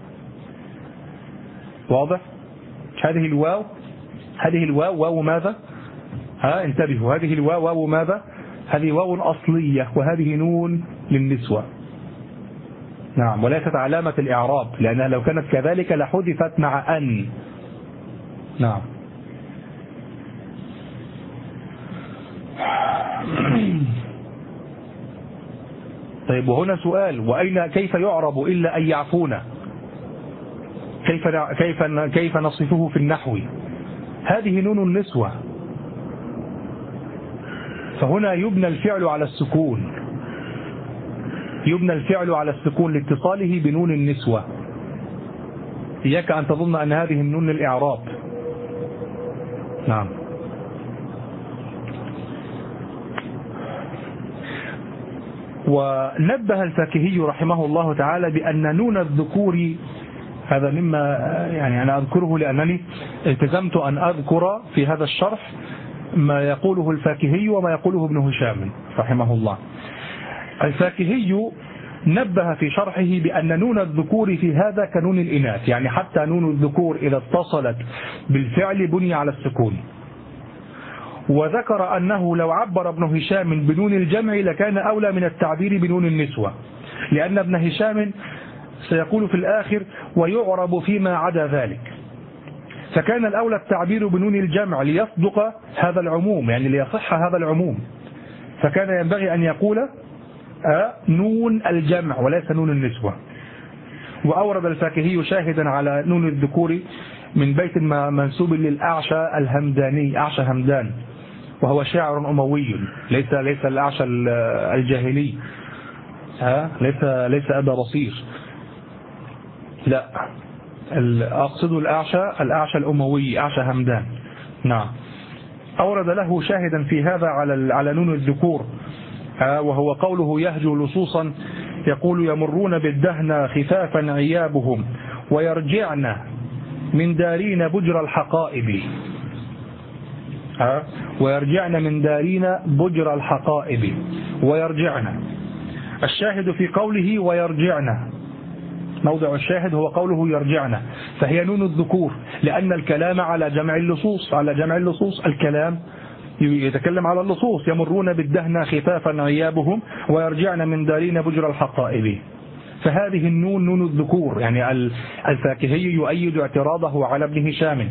واضح؟ هذه الواو واو ماذا؟ انتبهوا، هذه الواو واو ماذا؟ هذه واو أصلية، وهذه نون للنسوة. نعم. وليست علامة الإعراب، لأنها لو كانت كذلك لحذفت مع أن. نعم. طيب، وهنا سؤال: وأين كيف يعرب إلا أن يعفون؟ كيف نصفه في النحو؟ هذه نون النسوة، فهنا يبنى الفعل على السكون، يبنى الفعل على السكون لاتصاله بنون النسوة. إياك أن تظن أن هذه النون للإعراب. نعم. ونبه الفاكهي رحمه الله تعالى بأن نون الذكور هذا مما يعني أنا أذكره لأنني التزمت أن أذكر في هذا الشرح ما يقوله الفاكهي وما يقوله ابن هشام رحمه الله. الفاكهي نبه في شرحه بأن نون الذكور في هذا كنون الإناث، يعني حتى نون الذكور إذا اتصلت بالفعل بني على السكون. وذكر أنه لو عبر ابن هشام بنون الجمع لكان أولى من التعبير بنون النسوة، لأن ابن هشام سيقول في الآخر ويعرب فيما عدا ذلك، فكان الأولى التعبير بنون الجمع ليصدق هذا العموم، يعني ليصح هذا العموم، فكان ينبغي أن يقول نون الجمع وليس نون النسوة. وأورد الفاكهي شاهدا على نون الذكور من بيت منسوب للأعشى الهمداني، أعشى همدان، وهو شاعر أموي، ليس الأعشى الجاهلي، ليس أبا بصير، لا، أقصد الأعشى الأموي، أعشى همدان. نعم. أورد له شاهدا في هذا على نون الذكور، وهو قوله يهجو لصوصا، يقول يمرون بالدهن خفافا عيابهم ويرجعن من دارين بجر الحقائب، ويرجعن من دارين بجر الحقائب، ويرجعن. الشاهد في قوله ويرجعن، موضع الشاهد هو قوله يرجعن، فهي نون الذكور، لأن الكلام على جمع اللصوص، الكلام يتكلم على اللصوص. يمرون بالدهن خفافا عيابهم ويرجعن من دارين بجر الحقائب، فهذه النون نون الذكور. يعني الفاكهي يؤيد اعتراضه على ابن هشام،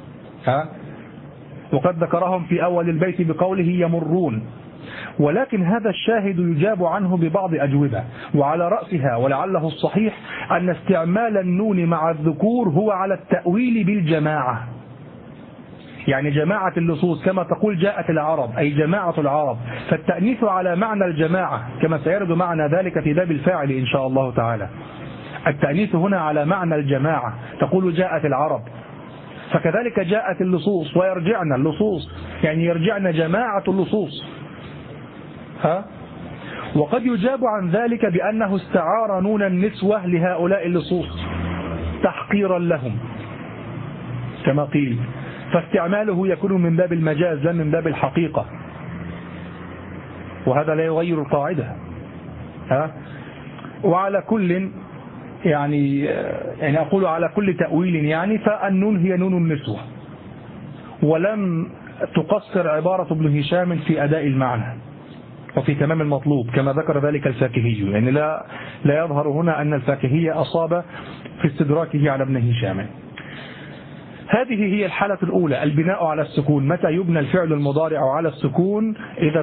وقد ذكرهم في أول البيت بقوله يمرون، ولكن هذا الشاهد يجاب عنه ببعض أجوبة، وعلى رأسها ولعله الصحيح أن استعمال النون مع الذكور هو على التأويل بالجماعة، يعني جماعة اللصوص كما تقول جاءت العرب أي جماعة العرب، فالتأنيث على معنى الجماعة كما سيرد معنى ذلك في باب الفاعل إن شاء الله تعالى. التأنيث هنا على معنى الجماعة، تقول جاءت العرب، فكذلك جاءت اللصوص ويرجعن اللصوص، يعني يرجعن جماعة اللصوص. وقد يجاب عن ذلك بأنه استعار نون النسوة لهؤلاء اللصوص تحقيرا لهم كما قيل، فاستعماله يكون من باب المجاز لا من باب الحقيقة، وهذا لا يغير القاعدة. وعلى كل يعني أقول على كل تأويل، يعني فالنون هي نون النسوة، ولم تقصر عبارة ابن هشام في أداء المعنى وفي تمام المطلوب كما ذكر ذلك الفاكهي، يعني لا يظهر هنا أن الفاكهي أصاب في استدراكه على ابن هشام. هذه هي الحالة الأولى، البناء على السكون. متى يبنى الفعل المضارع على السكون؟ إذا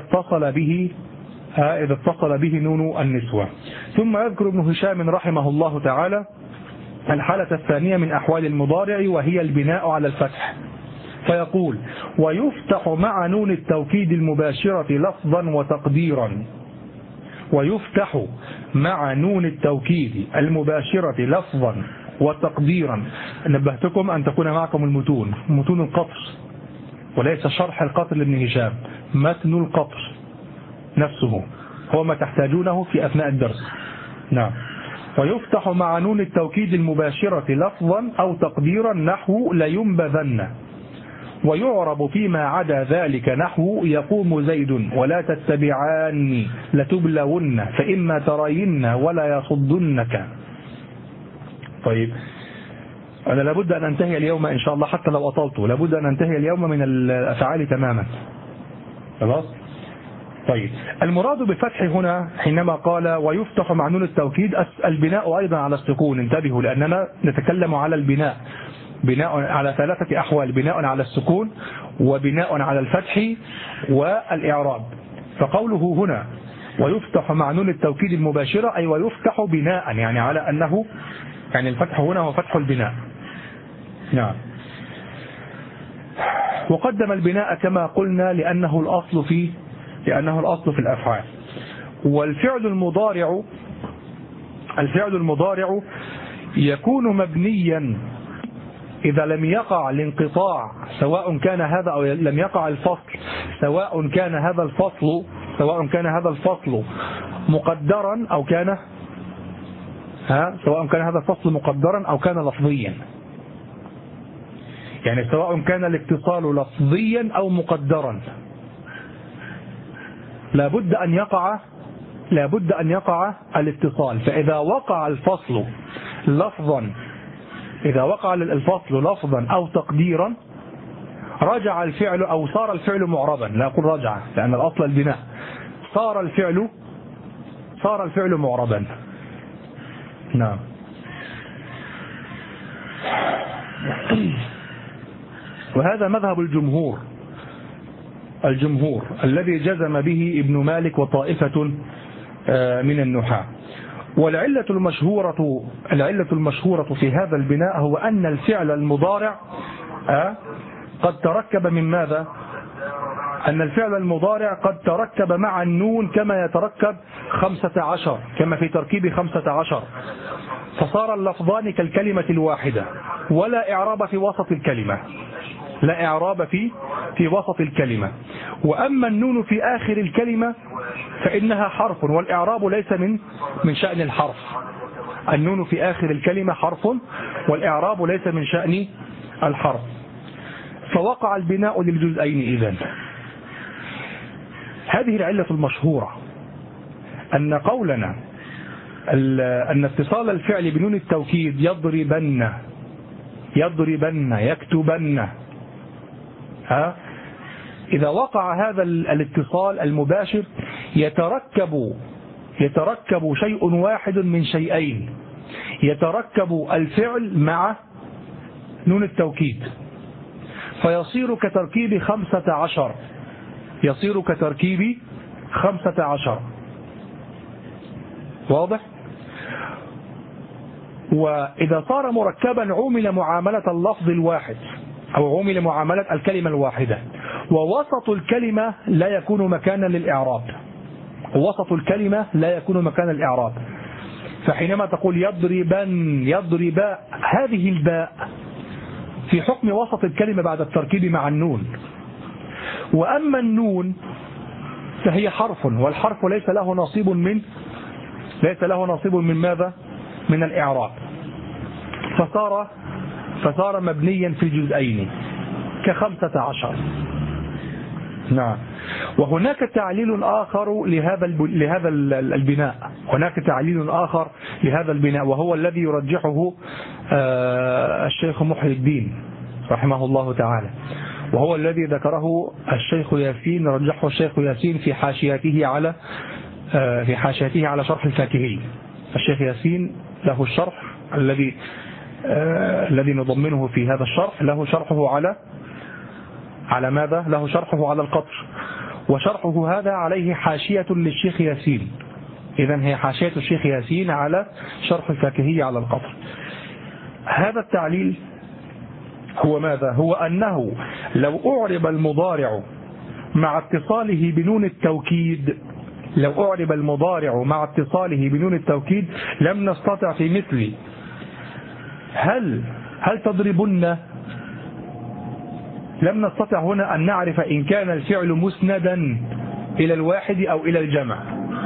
اتصل به نون النسوة. ثم يذكر ابن هشام رحمه الله تعالى الحالة الثانية من أحوال المضارع، وهي البناء على الفتح، فيقول ويفتح مع نون التوكيد المباشرة لفظا وتقديرا. ويفتح مع نون التوكيد المباشرة لفظا وتقديرا. نبهتكم أن تكون معكم متون القطر، وليس شرح القطر لابن هشام، متن القطر نفسه هو ما تحتاجونه في أثناء الدرس. نعم. ويفتح مع نون التوكيد المباشرة لفظا أو تقديرا نحو لينبذن، ويعرب فيما عدا ذلك نحو يقوم زيد ولا تتبعاني لتبلون فإما ترين ولا يصدنك. طيب، أنا لابد أن أنتهي اليوم إن شاء الله، حتى لو أطلت لابد أن أنتهي اليوم من الأفعال تماما. خلاص؟ طيب، المراد بفتح هنا حينما قال ويفتح مع نون التوكيد البناء أيضا على السكون. انتبهوا، لأننا نتكلم على البناء، بناء على ثلاثة أحوال: بناء على السكون، وبناء على الفتح، والإعراب. فقوله هنا ويفتح مع نون التوكيد المباشرة أي ويفتح بناء، يعني على أنه يعني الفتح هنا هو فتح البناء. نعم. وقدم البناء كما قلنا لأنه الأصل في الأفعال. والفعل المضارع يكون مبنيا إذا لم يقع الانقطاع، سواء كان هذا أو لم يقع الفصل، سواء كان هذا الفصل مقدرا أو كان سواء كان هذا الفصل مقدرا أو كان لفظيا، يعني سواء كان الاتصال لفظيا أو مقدرا لابد أن يقع الاتصال. فإذا وقع الفصل لفظا، أو تقديرا رجع الفعل أو صار الفعل معربا. لا أقول رجع لأن الأصل البناء. صار الفعل معربا. نعم. وهذا مذهب الجمهور الذي جزم به ابن مالك وطائفة من النحاة. والعلة المشهورة في هذا البناء هو أن الفعل المضارع قد تركب من ماذا؟ أن الفعل المضارع قد تركب مع النون كما يتركب 15، كما في تركيب 15، فصار اللفظان كالكلمة الواحدة ولا إعراب في وسط الكلمة، في وسط الكلمة. وأما النون في آخر الكلمة فإنها حرف، والإعراب ليس من شأن الحرف. النون في آخر الكلمة حرف، والإعراب ليس من شأن الحرف. فوقع البناء للجزئين إذن. هذه العلة المشهورة، أن قولنا أن اتصال الفعل بنون التوكيد يضربن، يكتبن، إذا وقع هذا الاتصال المباشر يتركب شيء واحد من شيئين، يتركب الفعل مع نون التوكيد فيصير كتركيب 15، واضح؟ وإذا صار مركبا عُمل معاملة اللفظ الواحد أو عُمل معاملة الكلمة الواحدة، ووسط الكلمة لا يكون مكانا للإعراب. فحينما تقول يضرب، هذه الباء في حكم وسط الكلمة بعد التركيب مع النون. وأما النون فهي حرف، والحرف ليس له نصيب من ماذا؟ من الإعراب. فصار مبنيا في الجزئين ك15. نعم. وهناك تعليل آخر لهذا البناء، وهو الذي يرجحه الشيخ محي الدين رحمه الله تعالى، وهو الذي ذكره الشيخ ياسين، رجحه الشيخ ياسين في حاشيته على شرح الفاكهي. الشيخ ياسين له الشرح الذي نضمنه في هذا الشرح، له شرحه على ماذا؟ له شرحه على القطر، وشرحه هذا عليه حاشية للشيخ ياسين. إذن هي حاشية الشيخ ياسين على شرح الفاكهي على القطر. هذا التعليل هو ماذا؟ هو أنه لو أعرب المضارع مع اتصاله بنون التوكيد، لم نستطع في مثل هل تضربن، لم نستطع هنا أن نعرف إن كان الفعل مسندا إلى الواحد أو إلى الجمع.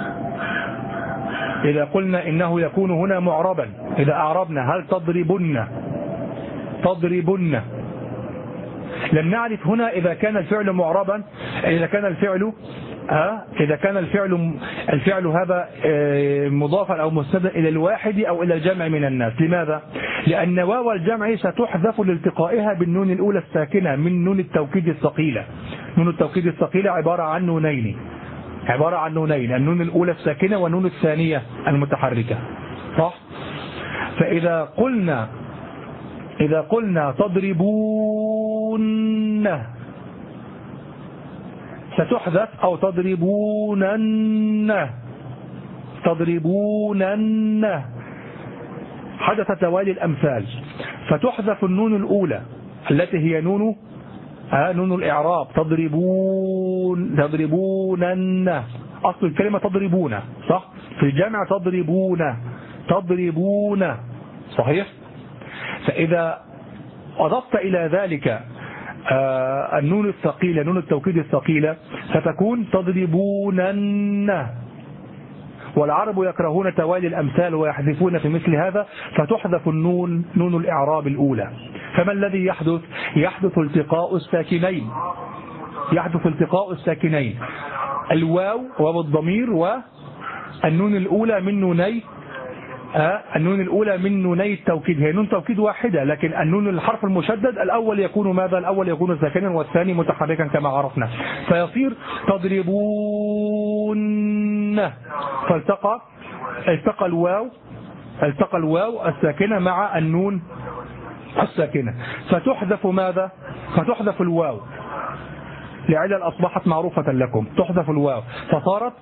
إذا قلنا إنه يكون هنا معربا، إذا أعربنا هل تضربن، لم نعرف هنا إذا كان الفعل معربا، إذا كان الفعل هذا مضافا أو مسندا إلى الواحد أو إلى الجمع من الناس. لماذا؟ لأن واو الجمع ستحذف لالتقائها بالنون الأولى الساكنة من نون التوكيد الثقيلة. نون التوكيد الثقيلة عبارة عن نونين، النون الأولى الساكنة والنون الثانية المتحركة، صح؟ فإذا قلنا تضربون ستحذف، أو تضربونن، حدث توالي الأمثال، فتحذف النون الأولى التي هي نون الإعراب، تضربونن، أصل الكلمة تضربون، صح؟ في الجمع تضربون، صحيح؟ فإذا أضفت إلى ذلك النون الثقيلة، نون التوكيد الثقيلة، ستكون تضربونن. والعرب يكرهون توالي الأمثال ويحذفون في مثل هذا، فتحذف النون، نون الإعراب الأولى. فما الذي يحدث؟ يحدث التقاء الساكنين، يحدث التقاء الساكنين، الواو والضمير والنون الأولى من نوني النون الأولى من نوني التوكيد. هي نون توكيد واحدة، لكن النون الحرف المشدد الأول يكون ماذا؟ الأول يكون ساكنا والثاني متحركا كما عرفنا، فيصير تضربون. فالتقى الواو الساكنة مع النون الساكنة، فتحذف ماذا؟ فتحذف الواو لعلل أصبحت معروفة لكم، تحذف الواو فصارت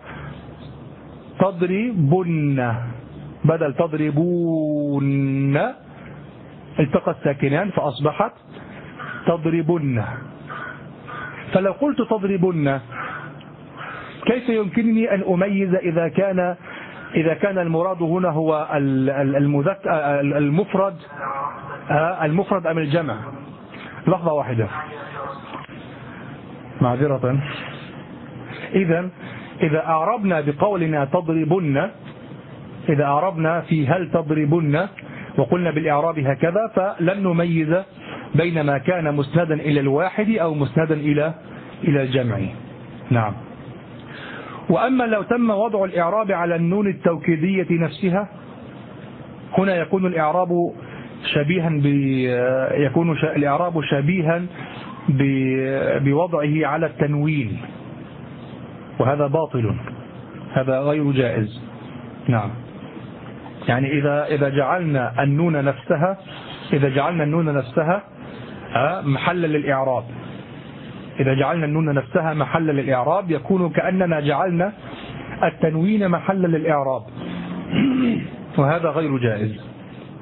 تضربن بدل تضربون، التقى الساكنان فأصبحت تضربن. فلو قلت تضربن كيف يمكنني أن أميز إذا كان المراد هنا هو المفرد أم الجمع؟ لحظة واحدة معذرة. إذا أعربنا بقولنا تضربن، إذا أعربنا في هل تضربن وقلنا بالإعراب هكذا، فلن نميز بين ما كان مسندا إلى الواحد أو مسندا إلى الجمع. نعم. وأما لو تم وضع الإعراب على النون التوكيدية نفسها، هنا يكون الإعراب شبيها بوضعه على التنوين، وهذا باطل، هذا غير جائز. نعم. يعني إذا جعلنا النون نفسها محلا للإعراب، إذا جعلنا النون نفسها محلا للإعراب يكون كأننا جعلنا التنوين محلا للإعراب، وهذا غير جائز.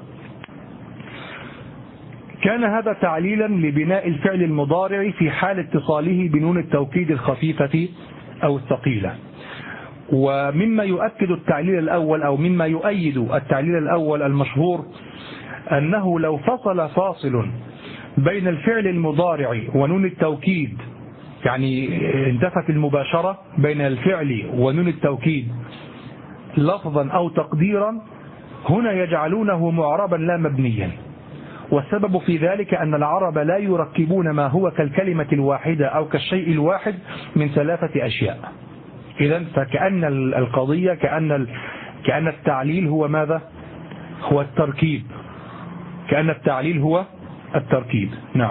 كان هذا تعليلا لبناء الفعل المضارع في حال اتصاله بنون التوكيد الخفيفة أو الثقيلة. ومما يؤكد التعليل الأول أو مما يؤيد التعليل الأول المشهور أنه لو فاصل بين الفعل المضارع ونون التوكيد، يعني انتفت المباشرة بين الفعل ونون التوكيد لفظا أو تقديرا، هنا يجعلونه معربا لا مبنيا. والسبب في ذلك أن العرب لا يركبون ما هو كالكلمة الواحدة أو كالشيء الواحد من 3 أشياء. إذن فكأن القضية كأن التعليل هو ماذا؟ هو التركيب، كأن التعليل هو التركيب. نعم.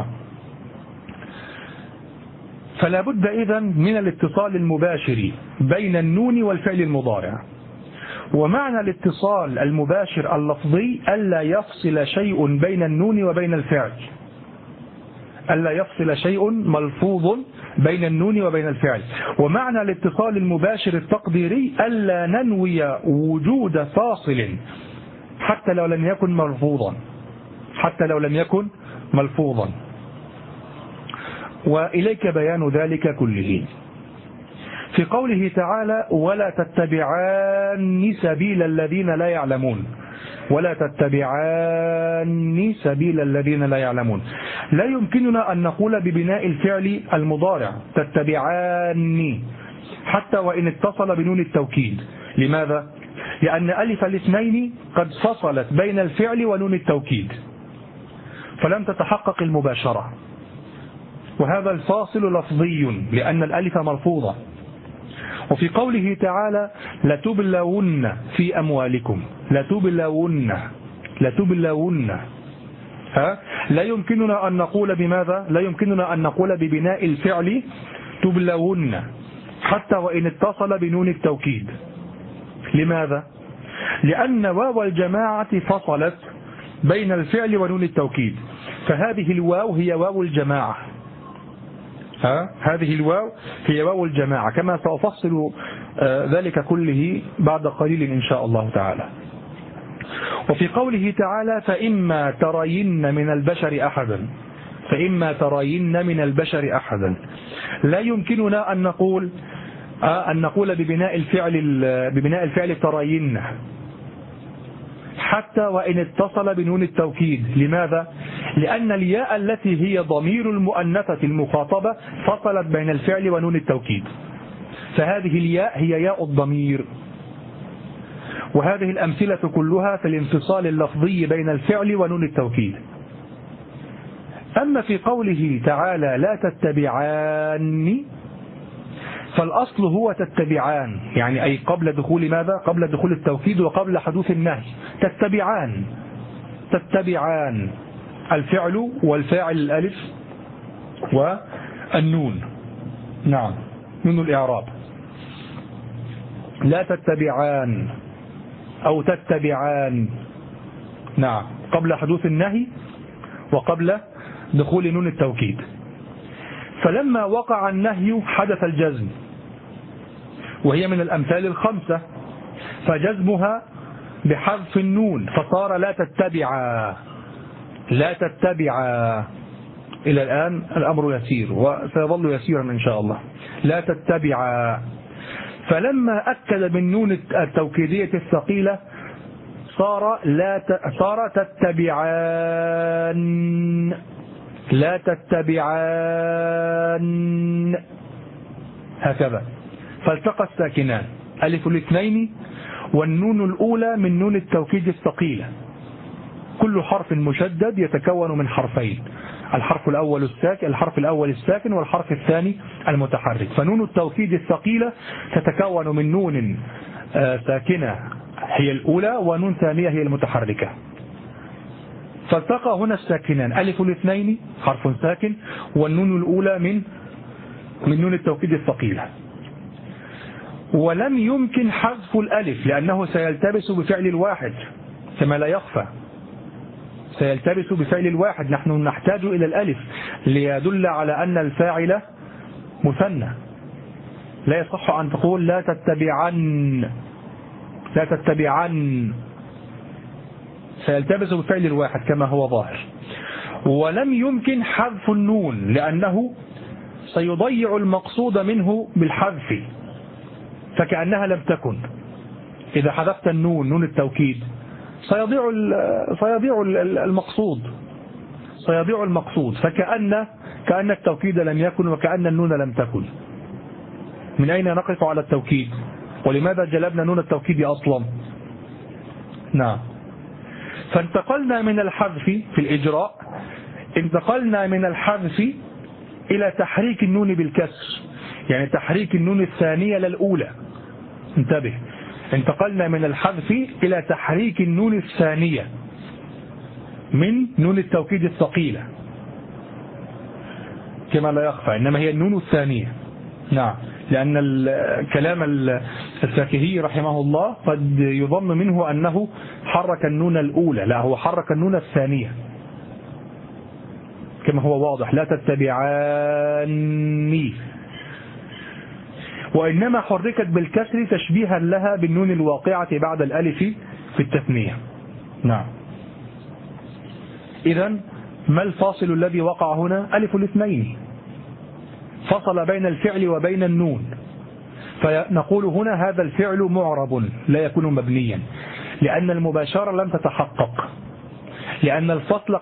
فلا بد إذن من الاتصال المباشر بين النون والفعل المضارع. ومعنى الاتصال المباشر اللفظي ألا يفصل شيء بين النون وبين الفعل، ألا يفصل شيء ملفوظ بين النون وبين الفعل. ومعنى الاتصال المباشر التقديري ألا ننوي وجود فاصل حتى لو لم يكن ملفوظا، وإليك بيان ذلك كله في قوله تعالى: ولا تتبعان سبيل الذين لا يعلمون. ولا تتبعان سبيل الذين لا يعلمون. لا يمكننا أن نقول ببناء الفعل المضارع تتبعان حتى وإن اتصل بنون التوكيد. لماذا؟ لأن ألف الاثنين قد فصلت بين الفعل ونون التوكيد فلم تتحقق المباشرة، وهذا الفاصل لفظي لأن الألف ملفوظة. وفي قوله تعالى: لتبلون في أموالكم، لتبلون لا يمكننا أن نقول بماذا؟ لا يمكننا أن نقول ببناء الفعل تبلون حتى وإن اتصل بنون التوكيد. لماذا؟ لأن واو الجماعة فصلت بين الفعل ونون التوكيد، فهذه الواو هي واو الجماعة، هذه الواو هي واو الجماعة، كما سأفصل ذلك كله بعد قليل إن شاء الله تعالى. وفي قوله تعالى: فإما ترين من البشر أحدا، لا يمكننا أن نقول ببناء الفعل ترين حتى وإن اتصل بنون التوكيد. لماذا؟ لأن الياء التي هي ضمير المؤنثة المخاطبة فصلت بين الفعل ونون التوكيد، فهذه الياء هي ياء الضمير، وهذه الأمثلة كلها في الانفصال اللفظي بين الفعل ونون التوكيد. أما في قوله تعالى لا تتبعان، فالأصل هو تتبعان، يعني أي قبل دخول ماذا؟ قبل دخول التوكيد وقبل حدوث النهي. تتبعان الفعل والفاعل الألف والنون، نعم، نون الإعراب. لا تتبعان أو تتبعان، نعم، قبل حدوث النهي وقبل دخول نون التوكيد. فلما وقع النهي حدث الجزم، وهي من الأمثال الخمسة، فجزمها بحذف النون، فصار لا تتبعا. لا تتبعا إلى الآن الأمر يسير وسيظل يسيرا إن شاء الله. لا تتبعا. فلما أكد بالنون التوكيدية الثقيلة صار تتبعان. لا تتبعان، هكذا. فالتقى الساكنان ألف الاثنين والنون الأولى من نون التوكيد الثقيلة. كل حرف مشدد يتكون من حرفين، الحرف الأول الساكن والحرف الثاني المتحرك. فنون التوكيد الثقيلة تتكون من نون ساكنة هي الأولى ونون ثانية هي المتحركة. فالتقى هنا الساكنان ألف الاثنين حرف ساكن والنون الأولى من نون التوكيد الثقيلة. ولم يمكن حذف الألف لأنه سيلتبس بفعل الواحد كما لا يخفى، سيلتبس بفعل الواحد. نحن نحتاج إلى الألف ليدل على أن الفاعل مثنى. لا يصح أن تقول لا تتبعن، سيلتبس بفعل الواحد كما هو ظاهر. ولم يمكن حذف النون لأنه سيضيع المقصود منه بالحذف، فكأنها لم تكن. إذا حذفت النون، نون التوكيد، سيضيع المقصود، فكأن التوكيد لم يكن وكأن النون لم تكن. من أين نقف على التوكيد؟ ولماذا جلبنا نون التوكيد أصلا؟ نعم. فانتقلنا من الحذف في الإجراء، انتقلنا من الحذف إلى تحريك النون بالكسر، يعني تحريك النون الثانية للأولى. انتبه، انتقلنا من الحذف إلى تحريك النون الثانية من نون التوكيد الثقيلة كما لا يخفى، إنما هي النون الثانية. نعم، لأن كلام الفاكهي رحمه الله قد يظن منه أنه حرك النون الأولى، لا، هو حرك النون الثانية كما هو واضح. لا تتبعاني، وإنما حركت بالكسر تشبيها لها بالنون الواقعة بعد الألف في التثنية. نعم. إذن ما الفاصل الذي وقع هنا؟ ألف الاثنين، فصل بين الفعل وبين النون. فنقول هنا هذا الفعل معرب لا يكون مبنيا، لأن المباشرة لم تتحقق، لأن الفصل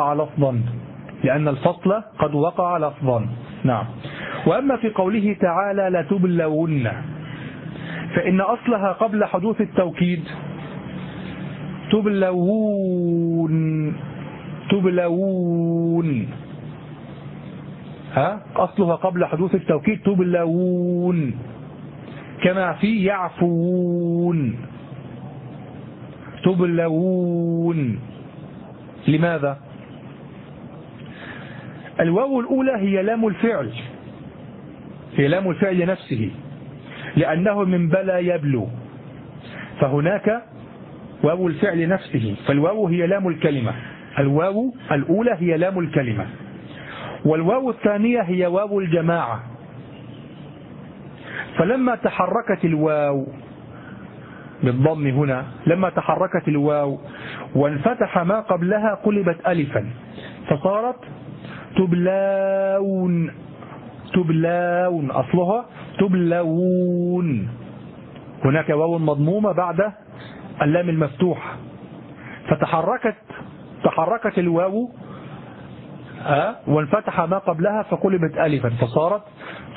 قد وقع لفظا. نعم. وأما في قوله تعالى لتبلون، فإن أصلها قبل حدوث التوكيد تبلون، أصلها قبل حدوث التوكيد تبلون، كما في يعفون. تبلون لماذا؟ الواو الأولى هي لام الفعل نفسه، لأنه من بلى يبلو، فهناك واو الفعل نفسه، فالواو هي لام الكلمة. الواو الأولى هي لام الكلمة، والواو الثانية هي واو الجماعة. فلما تحركت الواو بالضم هنا، لما تحركت الواو وانفتح ما قبلها قلبت ألفا، فصارت تبلاون. أصلها تبلون. هناك واو مضمومة بعد اللام المفتوحة، فتحركت الواو وانفتح ما قبلها فقلبت ألفا، فصارت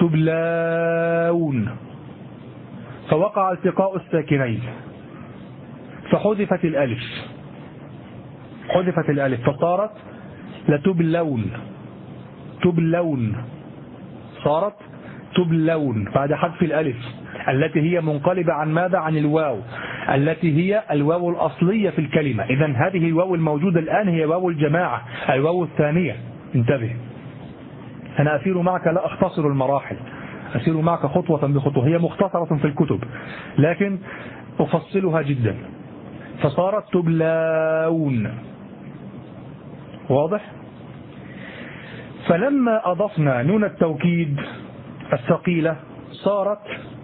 تبلاون، فوقع التقاء الساكنين. فحذفت الألف، حذفت الألف فصارت لتبلون، تبلون، صارت تبلون بعد حذف الألف التي هي منقلبة عن ماذا؟ عن الواو التي هي الواو الأصلية في الكلمة. إذن هذه الواو الموجودة الآن هي واو الجماعة، الواو الثانية. انتبه، أنا أسير معك لا أختصر المراحل، أسير معك خطوة بخطوة، هي مختصرة في الكتب لكن أفصلها جدا. فصارت تبلون، واضح؟ فلما أضفنا نون التوكيد الثقيلة صارت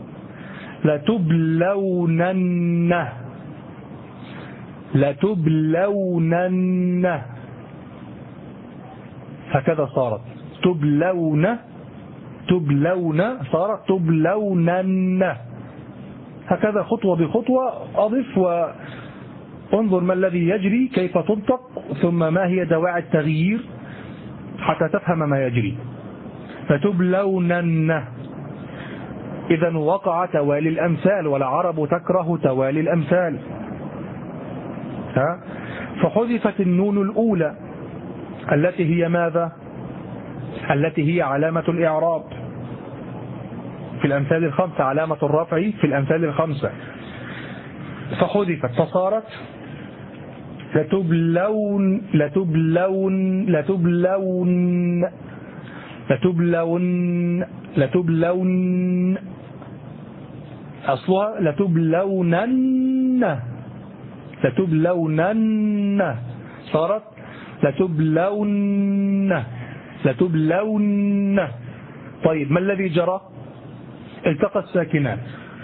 لتبلونن، لتبلونن، هكذا صارت تبلون، تبلون، صارت تبلونن، هكذا خطوة بخطوة. أضف وانظر ما الذي يجري، كيف تنطق، ثم ما هي دواعي التغيير حتى تفهم ما يجري. فتبلونن، إذا وقع توالي الأمثال، والعرب تكره توالي الأمثال. فحذفت النون الأولى التي هي ماذا؟ التي هي علامة الإعراب في الأمثال الخمسة، علامة الرفع في الأمثال الخمسة، فحذفت فصارت لتبلون، لتبلون، لتبلون، لتبلون، لتبلون، أصلها لتبلونن، لتبلونن، صارت لتبلون، لتبلون. طيب ما الذي جرى؟ التقى الساكنان،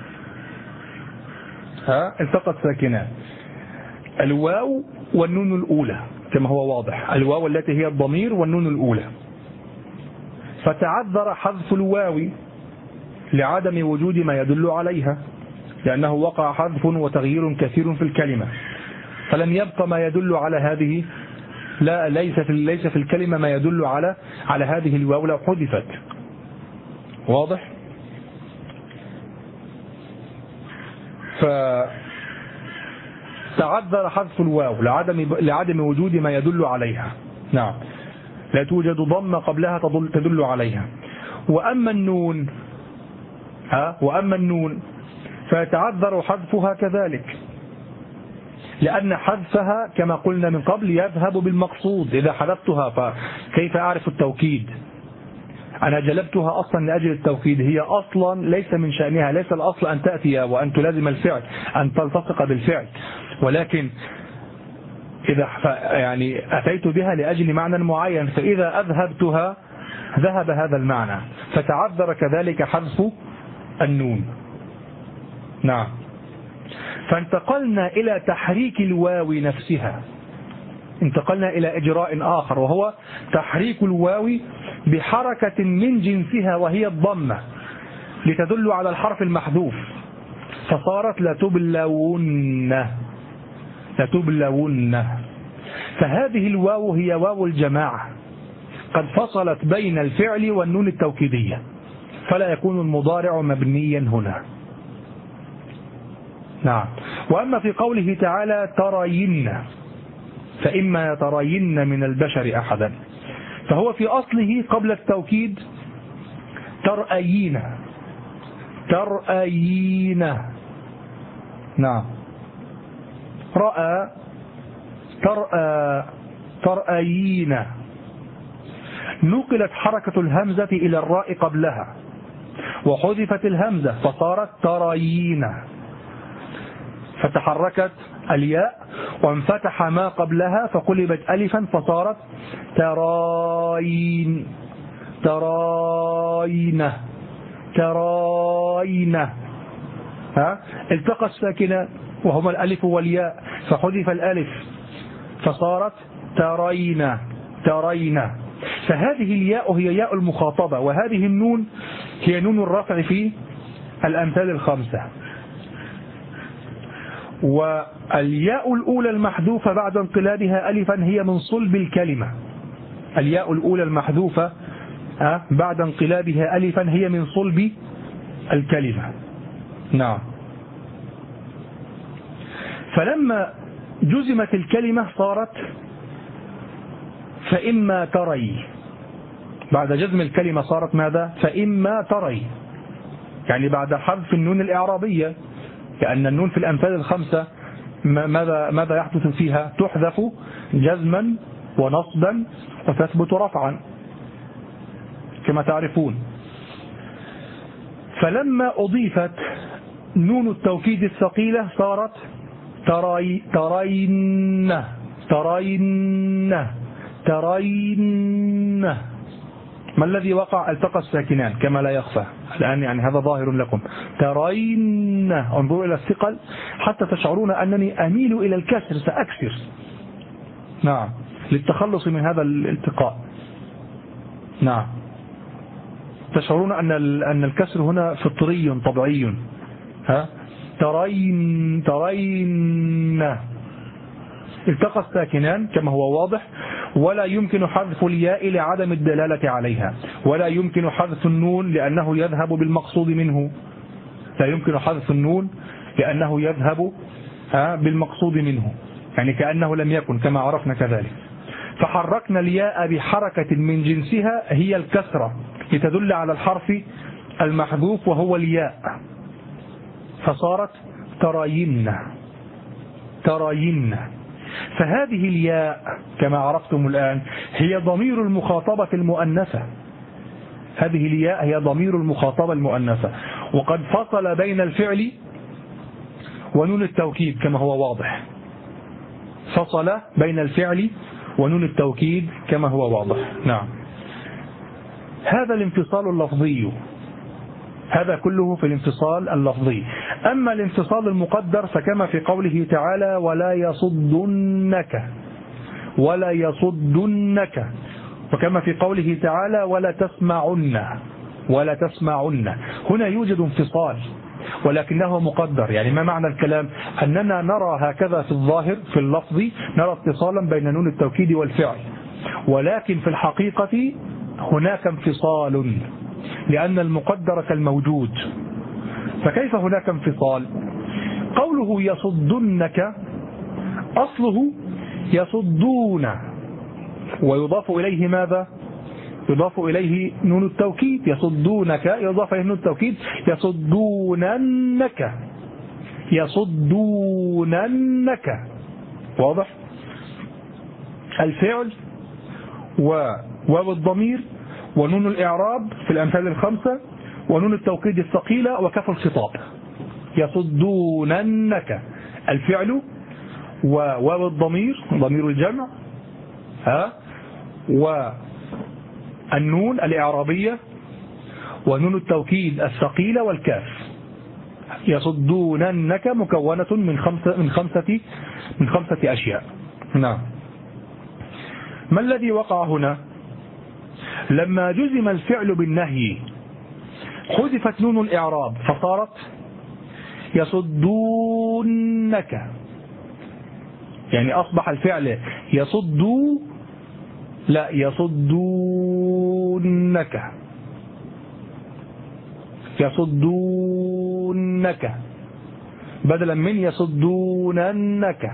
التقى الساكنان، الواو والنون الأولى كما هو واضح، الواو التي هي الضمير والنون الأولى. فتعذر حذف الواو لعدم وجود ما يدل عليها، لأنه وقع حذف وتغيير كثير في الكلمة، فلم يبقى ما يدل على هذه، لا ليس في الكلمة ما يدل على هذه الواو لو حذفت. واضح؟ فتعذر حذف الواو لعدم وجود ما يدل عليها. نعم، لا توجد ضمة قبلها تدل عليها. وأما النون، وأما النون فيتعذر حذفها كذلك، لأن حذفها كما قلنا من قبل يذهب بالمقصود. إذا حذفتها فكيف أعرف التوكيد؟ أنا جلبتها أصلا لأجل التوكيد، هي أصلا ليس من شأنها، ليس الأصل أن تأتي وأن تلازم الفعل، أن تلتصق بالفعل، ولكن إذا يعني أتيت بها لأجل معنى معين، فإذا أذهبتها ذهب هذا المعنى، فتعذر كذلك حذف النون. نعم، فانتقلنا إلى تحريك الواو نفسها، انتقلنا إلى إجراء آخر وهو تحريك الواو بحركة من جنسها وهي الضمة لتدل على الحرف المحذوف، فصارت لتبلون، لتبلون. فهذه الواو هي واو الجماعة، قد فصلت بين الفعل والنون التوكيدية، فلا يكون المضارع مبنيا هنا. نعم. وأما في قوله تعالى ترين، فإما يترين من البشر أحدا، فهو في أصله قبل التوكيد ترأيين، ترأيين. نعم، رأى، ترأى، ترأيين. نقلت حركة الهمزة إلى الراء قبلها وحذفت الهمزة فصارت ترأيين، فتحركت الياء وانفتح ما قبلها فقلبت ألفا فصارت تراين، تراين، تراين. التقى الساكنان وهما الألف والياء فحذف الألف فصارت ترين، ترين. فهذه الياء هي ياء المخاطبة، وهذه النون هي نون الرفع في الأمثال الخمسة. والياء الأولى المحذوفة بعد انقلابها ألفا هي من صلب الكلمة، الياء الأولى المحذوفة بعد انقلابها ألفا هي من صلب الكلمة. نعم. فلما جزمت الكلمة صارت فإما تري. بعد جزم الكلمة صارت ماذا؟ فإما تري، يعني بعد حذف النون الإعرابية، لأن النون في الأمثال الخمسة ماذا يحدث فيها؟ تحذف جزما ونصبا وتثبت رفعا كما تعرفون. فلما أضيفت نون التوكيد الثقيلة صارت ترين ترين ترين. ما الذي وقع؟ التقى الساكنان كما لا يخفى الآن، يعني هذا ظاهر لكم. ترين، انظروا إلى الثقل حتى تشعرون أنني أميل إلى الكسر، سأكسر، نعم، للتخلص من هذا الالتقاء. نعم، تشعرون أن الكسر هنا فطري طبيعي. ترين ترين، التقى الساكنان كما هو واضح، ولا يمكن حذف الياء لعدم الدلالة عليها، ولا يمكن حذف النون لأنه يذهب بالمقصود منه، لا يمكن حذف النون لأنه يذهب بالمقصود منه، يعني كأنه لم يكن كما عرفنا كذلك. فحركنا الياء بحركة من جنسها هي الكسرة لتدل على الحرف المحذوف وهو الياء، فصارت تراين تراين. فهذه الياء كما عرفتم الآن هي ضمير المخاطبة المؤنثة، هذه الياء هي ضمير المخاطبة المؤنثة، وقد فصل بين الفعل ونون التوكيد كما هو واضح، فصل بين الفعل ونون التوكيد كما هو واضح. نعم، هذا الانفصال اللفظي، هذا كله في الانفصال اللفظي. أما الانفصال المقدر فكما في قوله تعالى ولا يصدنك، ولا يصدنك، وكما في قوله تعالى ولا تسمعن، ولا تسمعن. هنا يوجد انفصال ولكنه مقدر. يعني ما معنى الكلام؟ أننا نرى هكذا في الظاهر في اللفظ نرى اتصالا بين نون التوكيد والفعل، ولكن في الحقيقة هناك انفصال لأن المقدر كالموجود. فكيف هناك انفصال؟ قوله يصدنك أصله يصدون، ويضاف إليه ماذا؟ يضاف إليه نون التوكيد، يصدونك يضاف إليه نون التوكيد، يصدوننك يصدوننك. واضح؟ الفعل وواو الضمير ونون الإعراب في الأمثال الخمسة ونون التوكيد الثقيلة وكاف الخطاب. يصدوننك الفعل وواو الضمير ضمير الجمع والنون الإعرابية ونون التوكيد الثقيلة والكاف. يصدوننك مكونة من خمسة أشياء. نعم. ما الذي وقع هنا؟ لما جزم الفعل بالنهي حذفت نون الإعراب فصارت يصدونك، يعني أصبح الفعل يصدوا لا يصدونك، يصدونك بدلا من يصدوننك.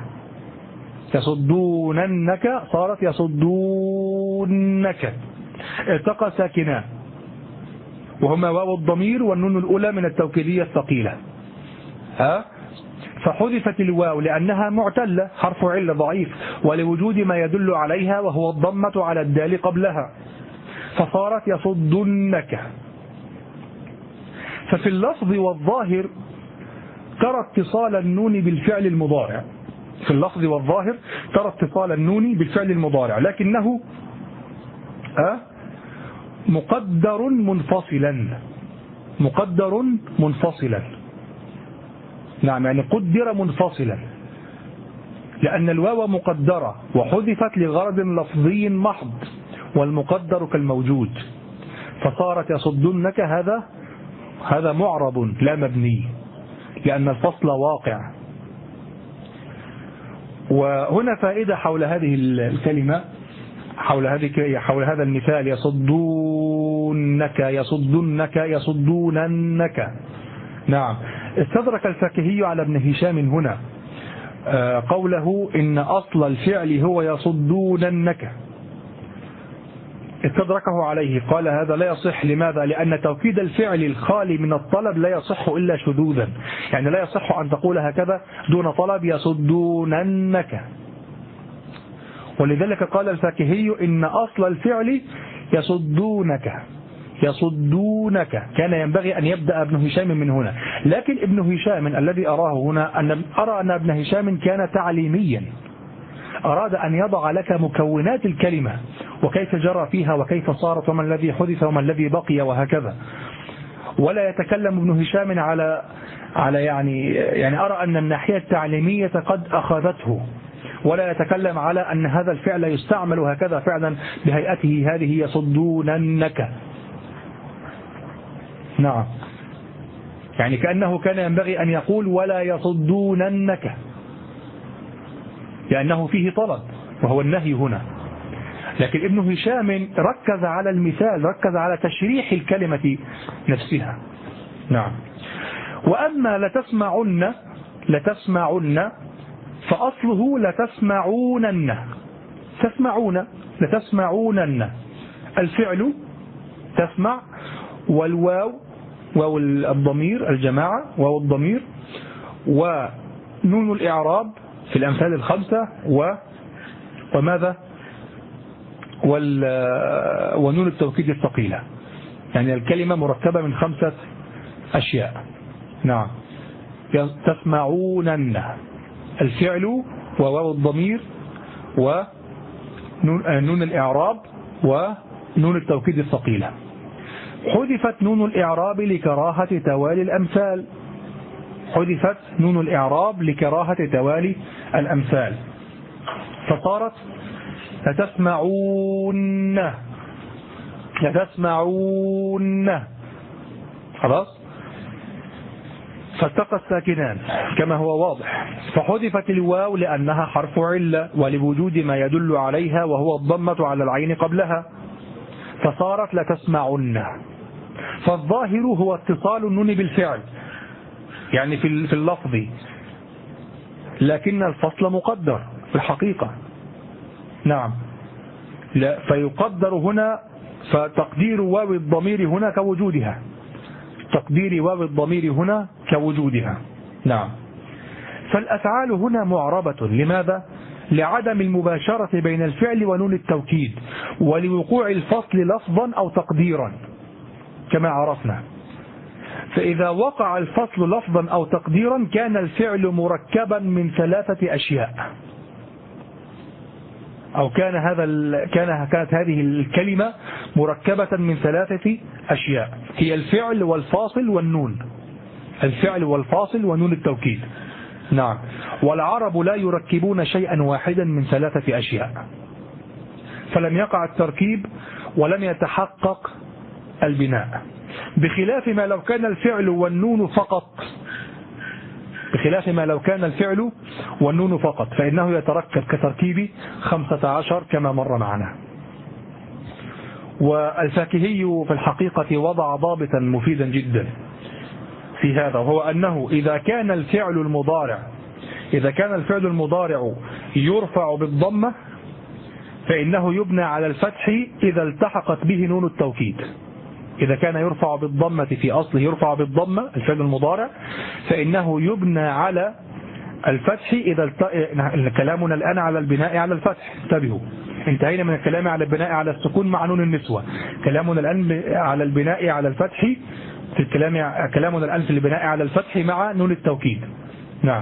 يصدوننك صارت يصدونك. التقى ساكنان وهما واو الضمير والنون الأولى من التوكيدية الثقيلة. فحذفت الواو لأنها معتلة حرف علة ضعيف ولوجود ما يدل عليها وهو الضمة على الدال قبلها، فصارت يصدنك. ففي اللفظ والظاهر ترى اتصال النون بالفعل المضارع، في اللفظ والظاهر ترى اتصال النون بالفعل المضارع، لكنه مقدر منفصلا، مقدر منفصلا. نعم، يعني قدر منفصلا لأن الواو مقدرة وحذفت لغرض لفظي محض والمقدر كالموجود، فصارت يصدنك هذا معرب لا مبني لأن الفصل واقع. وهنا فائدة حول هذه الكلمة، حول هذا المثال يصدونك يصدنك يصدوننك. نعم، استدرك الفاكهي على ابن هشام هنا قوله إن أصل الفعل هو يصدوننك استدركه عليه، قال هذا لا يصح. لماذا؟ لأن توكيد الفعل الخالي من الطلب لا يصح إلا شذوذا، يعني لا يصح أن تقول هكذا دون طلب يصدوننك. ولذلك قال الفاكهي إن أصل الفعل يصدونك يصدونك، كان ينبغي أن يبدأ ابن هشام من هنا. لكن ابن هشام الذي أراه هنا أرى أن ابن هشام كان تعليميا، أراد أن يضع لك مكونات الكلمة وكيف جرى فيها وكيف صارت وما الذي حدث وما الذي بقي وهكذا، ولا يتكلم ابن هشام على يعني أرى أن الناحية التعليمية قد أخذته، ولا يتكلم على أن هذا الفعل يستعمل هكذا فعلا بهيئته هذه يصدوننك. نعم، يعني كأنه كان ينبغي أن يقول ولا يصدوننك، لأنه فيه طلب وهو النهي هنا. لكن ابن هشام ركز على المثال، ركز على تشريح الكلمة نفسها. نعم. وأما لتسمعن فأصله لتسمعونن الفعل تسمع، والواو واو الضمير الجماعة واو الضمير، ونون الإعراب في الأمثال الخمسة وماذا ونون التوكيد الثقيلة، يعني الكلمة مركبة من 5 أشياء. نعم، تسمعونن الفعل وواو الضمير ونون الإعراب ونون التوكيد الثقيلة. حذفت نون الإعراب لكراهة توالي الأمثال، حذفت نون الإعراب لكراهة توالي الأمثال، فصارت لتسمعون خلاص، فالتقى الساكنان كما هو واضح. فحذفت الواو لأنها حرف علة ولوجود ما يدل عليها وهو الضمة على العين قبلها، فصارت لتسمعن. فالظاهر هو اتصال النون بالفعل يعني في اللفظ، لكن الفصل مقدر في الحقيقة. نعم، لا فيقدر هنا، فتقدير واو الضمير هنا كوجودها، تقدير واو الضمير هنا كوجودها. نعم. فالأفعال هنا معربة، لماذا؟ لعدم المباشرة بين الفعل ونون التوكيد، ولوقوع الفصل لفظا أو تقديرا كما عرفنا. فإذا وقع الفصل لفظا أو تقديرا كان الفعل مركبا من 3 أشياء، أو كانت هذه الكلمة مركبة من 3 أشياء، هي الفعل والفاصل والنون، الفعل والفاصل ونون التوكيد. نعم. والعرب لا يركبون شيئا واحدا من 3 أشياء، فلم يقع التركيب ولم يتحقق البناء، بخلاف ما لو كان الفعل والنون فقط، بخلاف ما لو كان الفعل والنون فقط فإنه يتركب كتركيب 15 كما مر معنا. والفاكهي في الحقيقة وضع ضابطا مفيدا جدا في هذا، وهو أنه إذا كان الفعل المضارع يرفع بالضمة فإنه يبنى على الفتح إذا التحقت به نون التوكيد. إذا كان يرفع بالضمة في أصله يرفع بالضمة الفعل المضارع فإنه يبنى على الفتح إذا كلامنا الآن على البناء على الفتح. انتبهوا، انتهينا من الكلام على البناء على السكون مع نون النسوة، كلامنا الآن على البناء على الفتح في كلامنا الآن في البناء على الفتح مع نون التوكيد. نعم.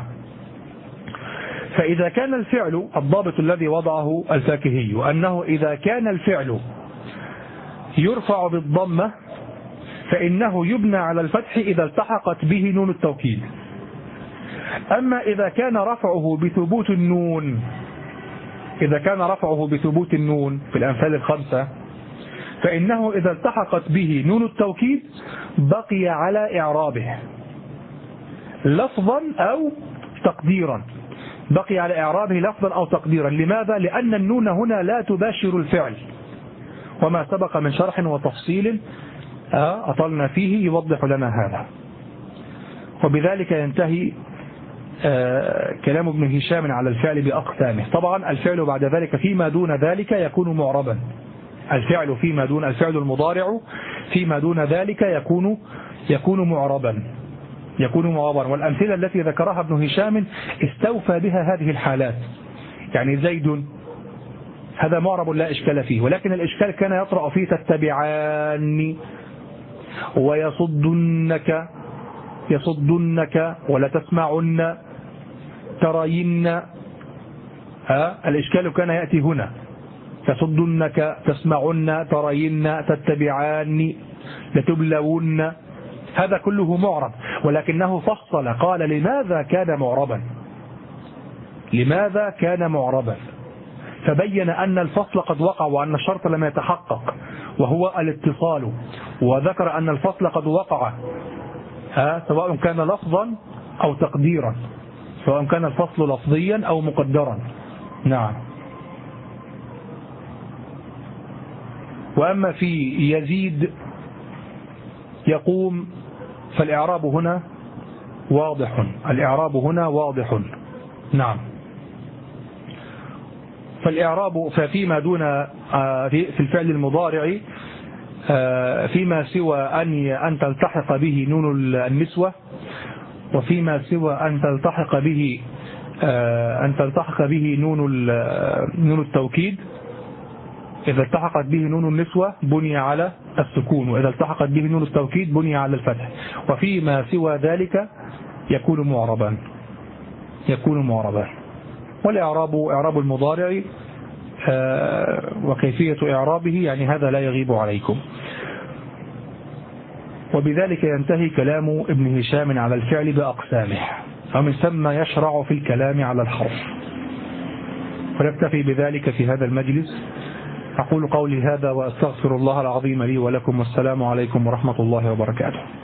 فإذا كان الفعل، الضابط الذي وضعه الفاكهي أنه إذا كان الفعل يرفع بالضمة فإنه يبنى على الفتح إذا التحقت به نون التوكيد. أما إذا كان رفعه بثبوت النون، إذا كان رفعه بثبوت النون في الأمثال الخمسة فإنه إذا التحقت به نون التوكيد بقي على إعرابه لفظا أو تقديرا، بقي على إعرابه لفظا أو تقديرا. لماذا؟ لأن النون هنا لا تباشر الفعل، وما سبق من شرح وتفصيل أطلنا فيه يوضح لنا هذا. وبذلك ينتهي كلام ابن هشام على الفعل بأقسامه. طبعا الفعل بعد ذلك فيما دون ذلك يكون معربا. الفعل فيما دون الفعل المضارع فيما دون ذلك يكون معربا. والأمثلة التي ذكرها ابن هشام استوفى بها هذه الحالات. يعني زيد هذا معرب لا إشكال فيه، ولكن الإشكال كان يطرأ فيه تتبعان يصدنك ولا تسمعن ترين. الإشكال كان يأتي هنا، تصدنك تسمعن ترين تتبعان لتبلون، هذا كله معرب، ولكنه فصل قال لماذا كان معربا، فبين أن الفصل قد وقع وأن الشرط لم يتحقق وهو الاتصال، وذكر أن الفصل قد وقع سواء كان لفظا أو تقديرا، سواء كان الفصل لفظيا أو مقدرا. نعم. وأما في يزيد يقوم فالإعراب هنا واضح. نعم. فالإعراب ففيما دون في الفعل المضارع فيما سوى أن تلتحق به نون النسوة، وفيما سوى أن تلتحق به نون التوكيد. إذا التحقت به نون النسوة بني على السكون، وإذا التحقت به نون التوكيد بني على الفتح. وفيما سوى ذلك يكون معربا. والإعراب المضارع وكيفية إعرابه يعني هذا لا يغيب عليكم. وبذلك ينتهي كلام ابن هشام على الفعل بأقسامه، ومن ثم يشرع في الكلام على الحرف. ونكتفي بذلك في هذا المجلس. أقول قولي هذا وأستغفر الله العظيم لي ولكم، والسلام عليكم ورحمة الله وبركاته.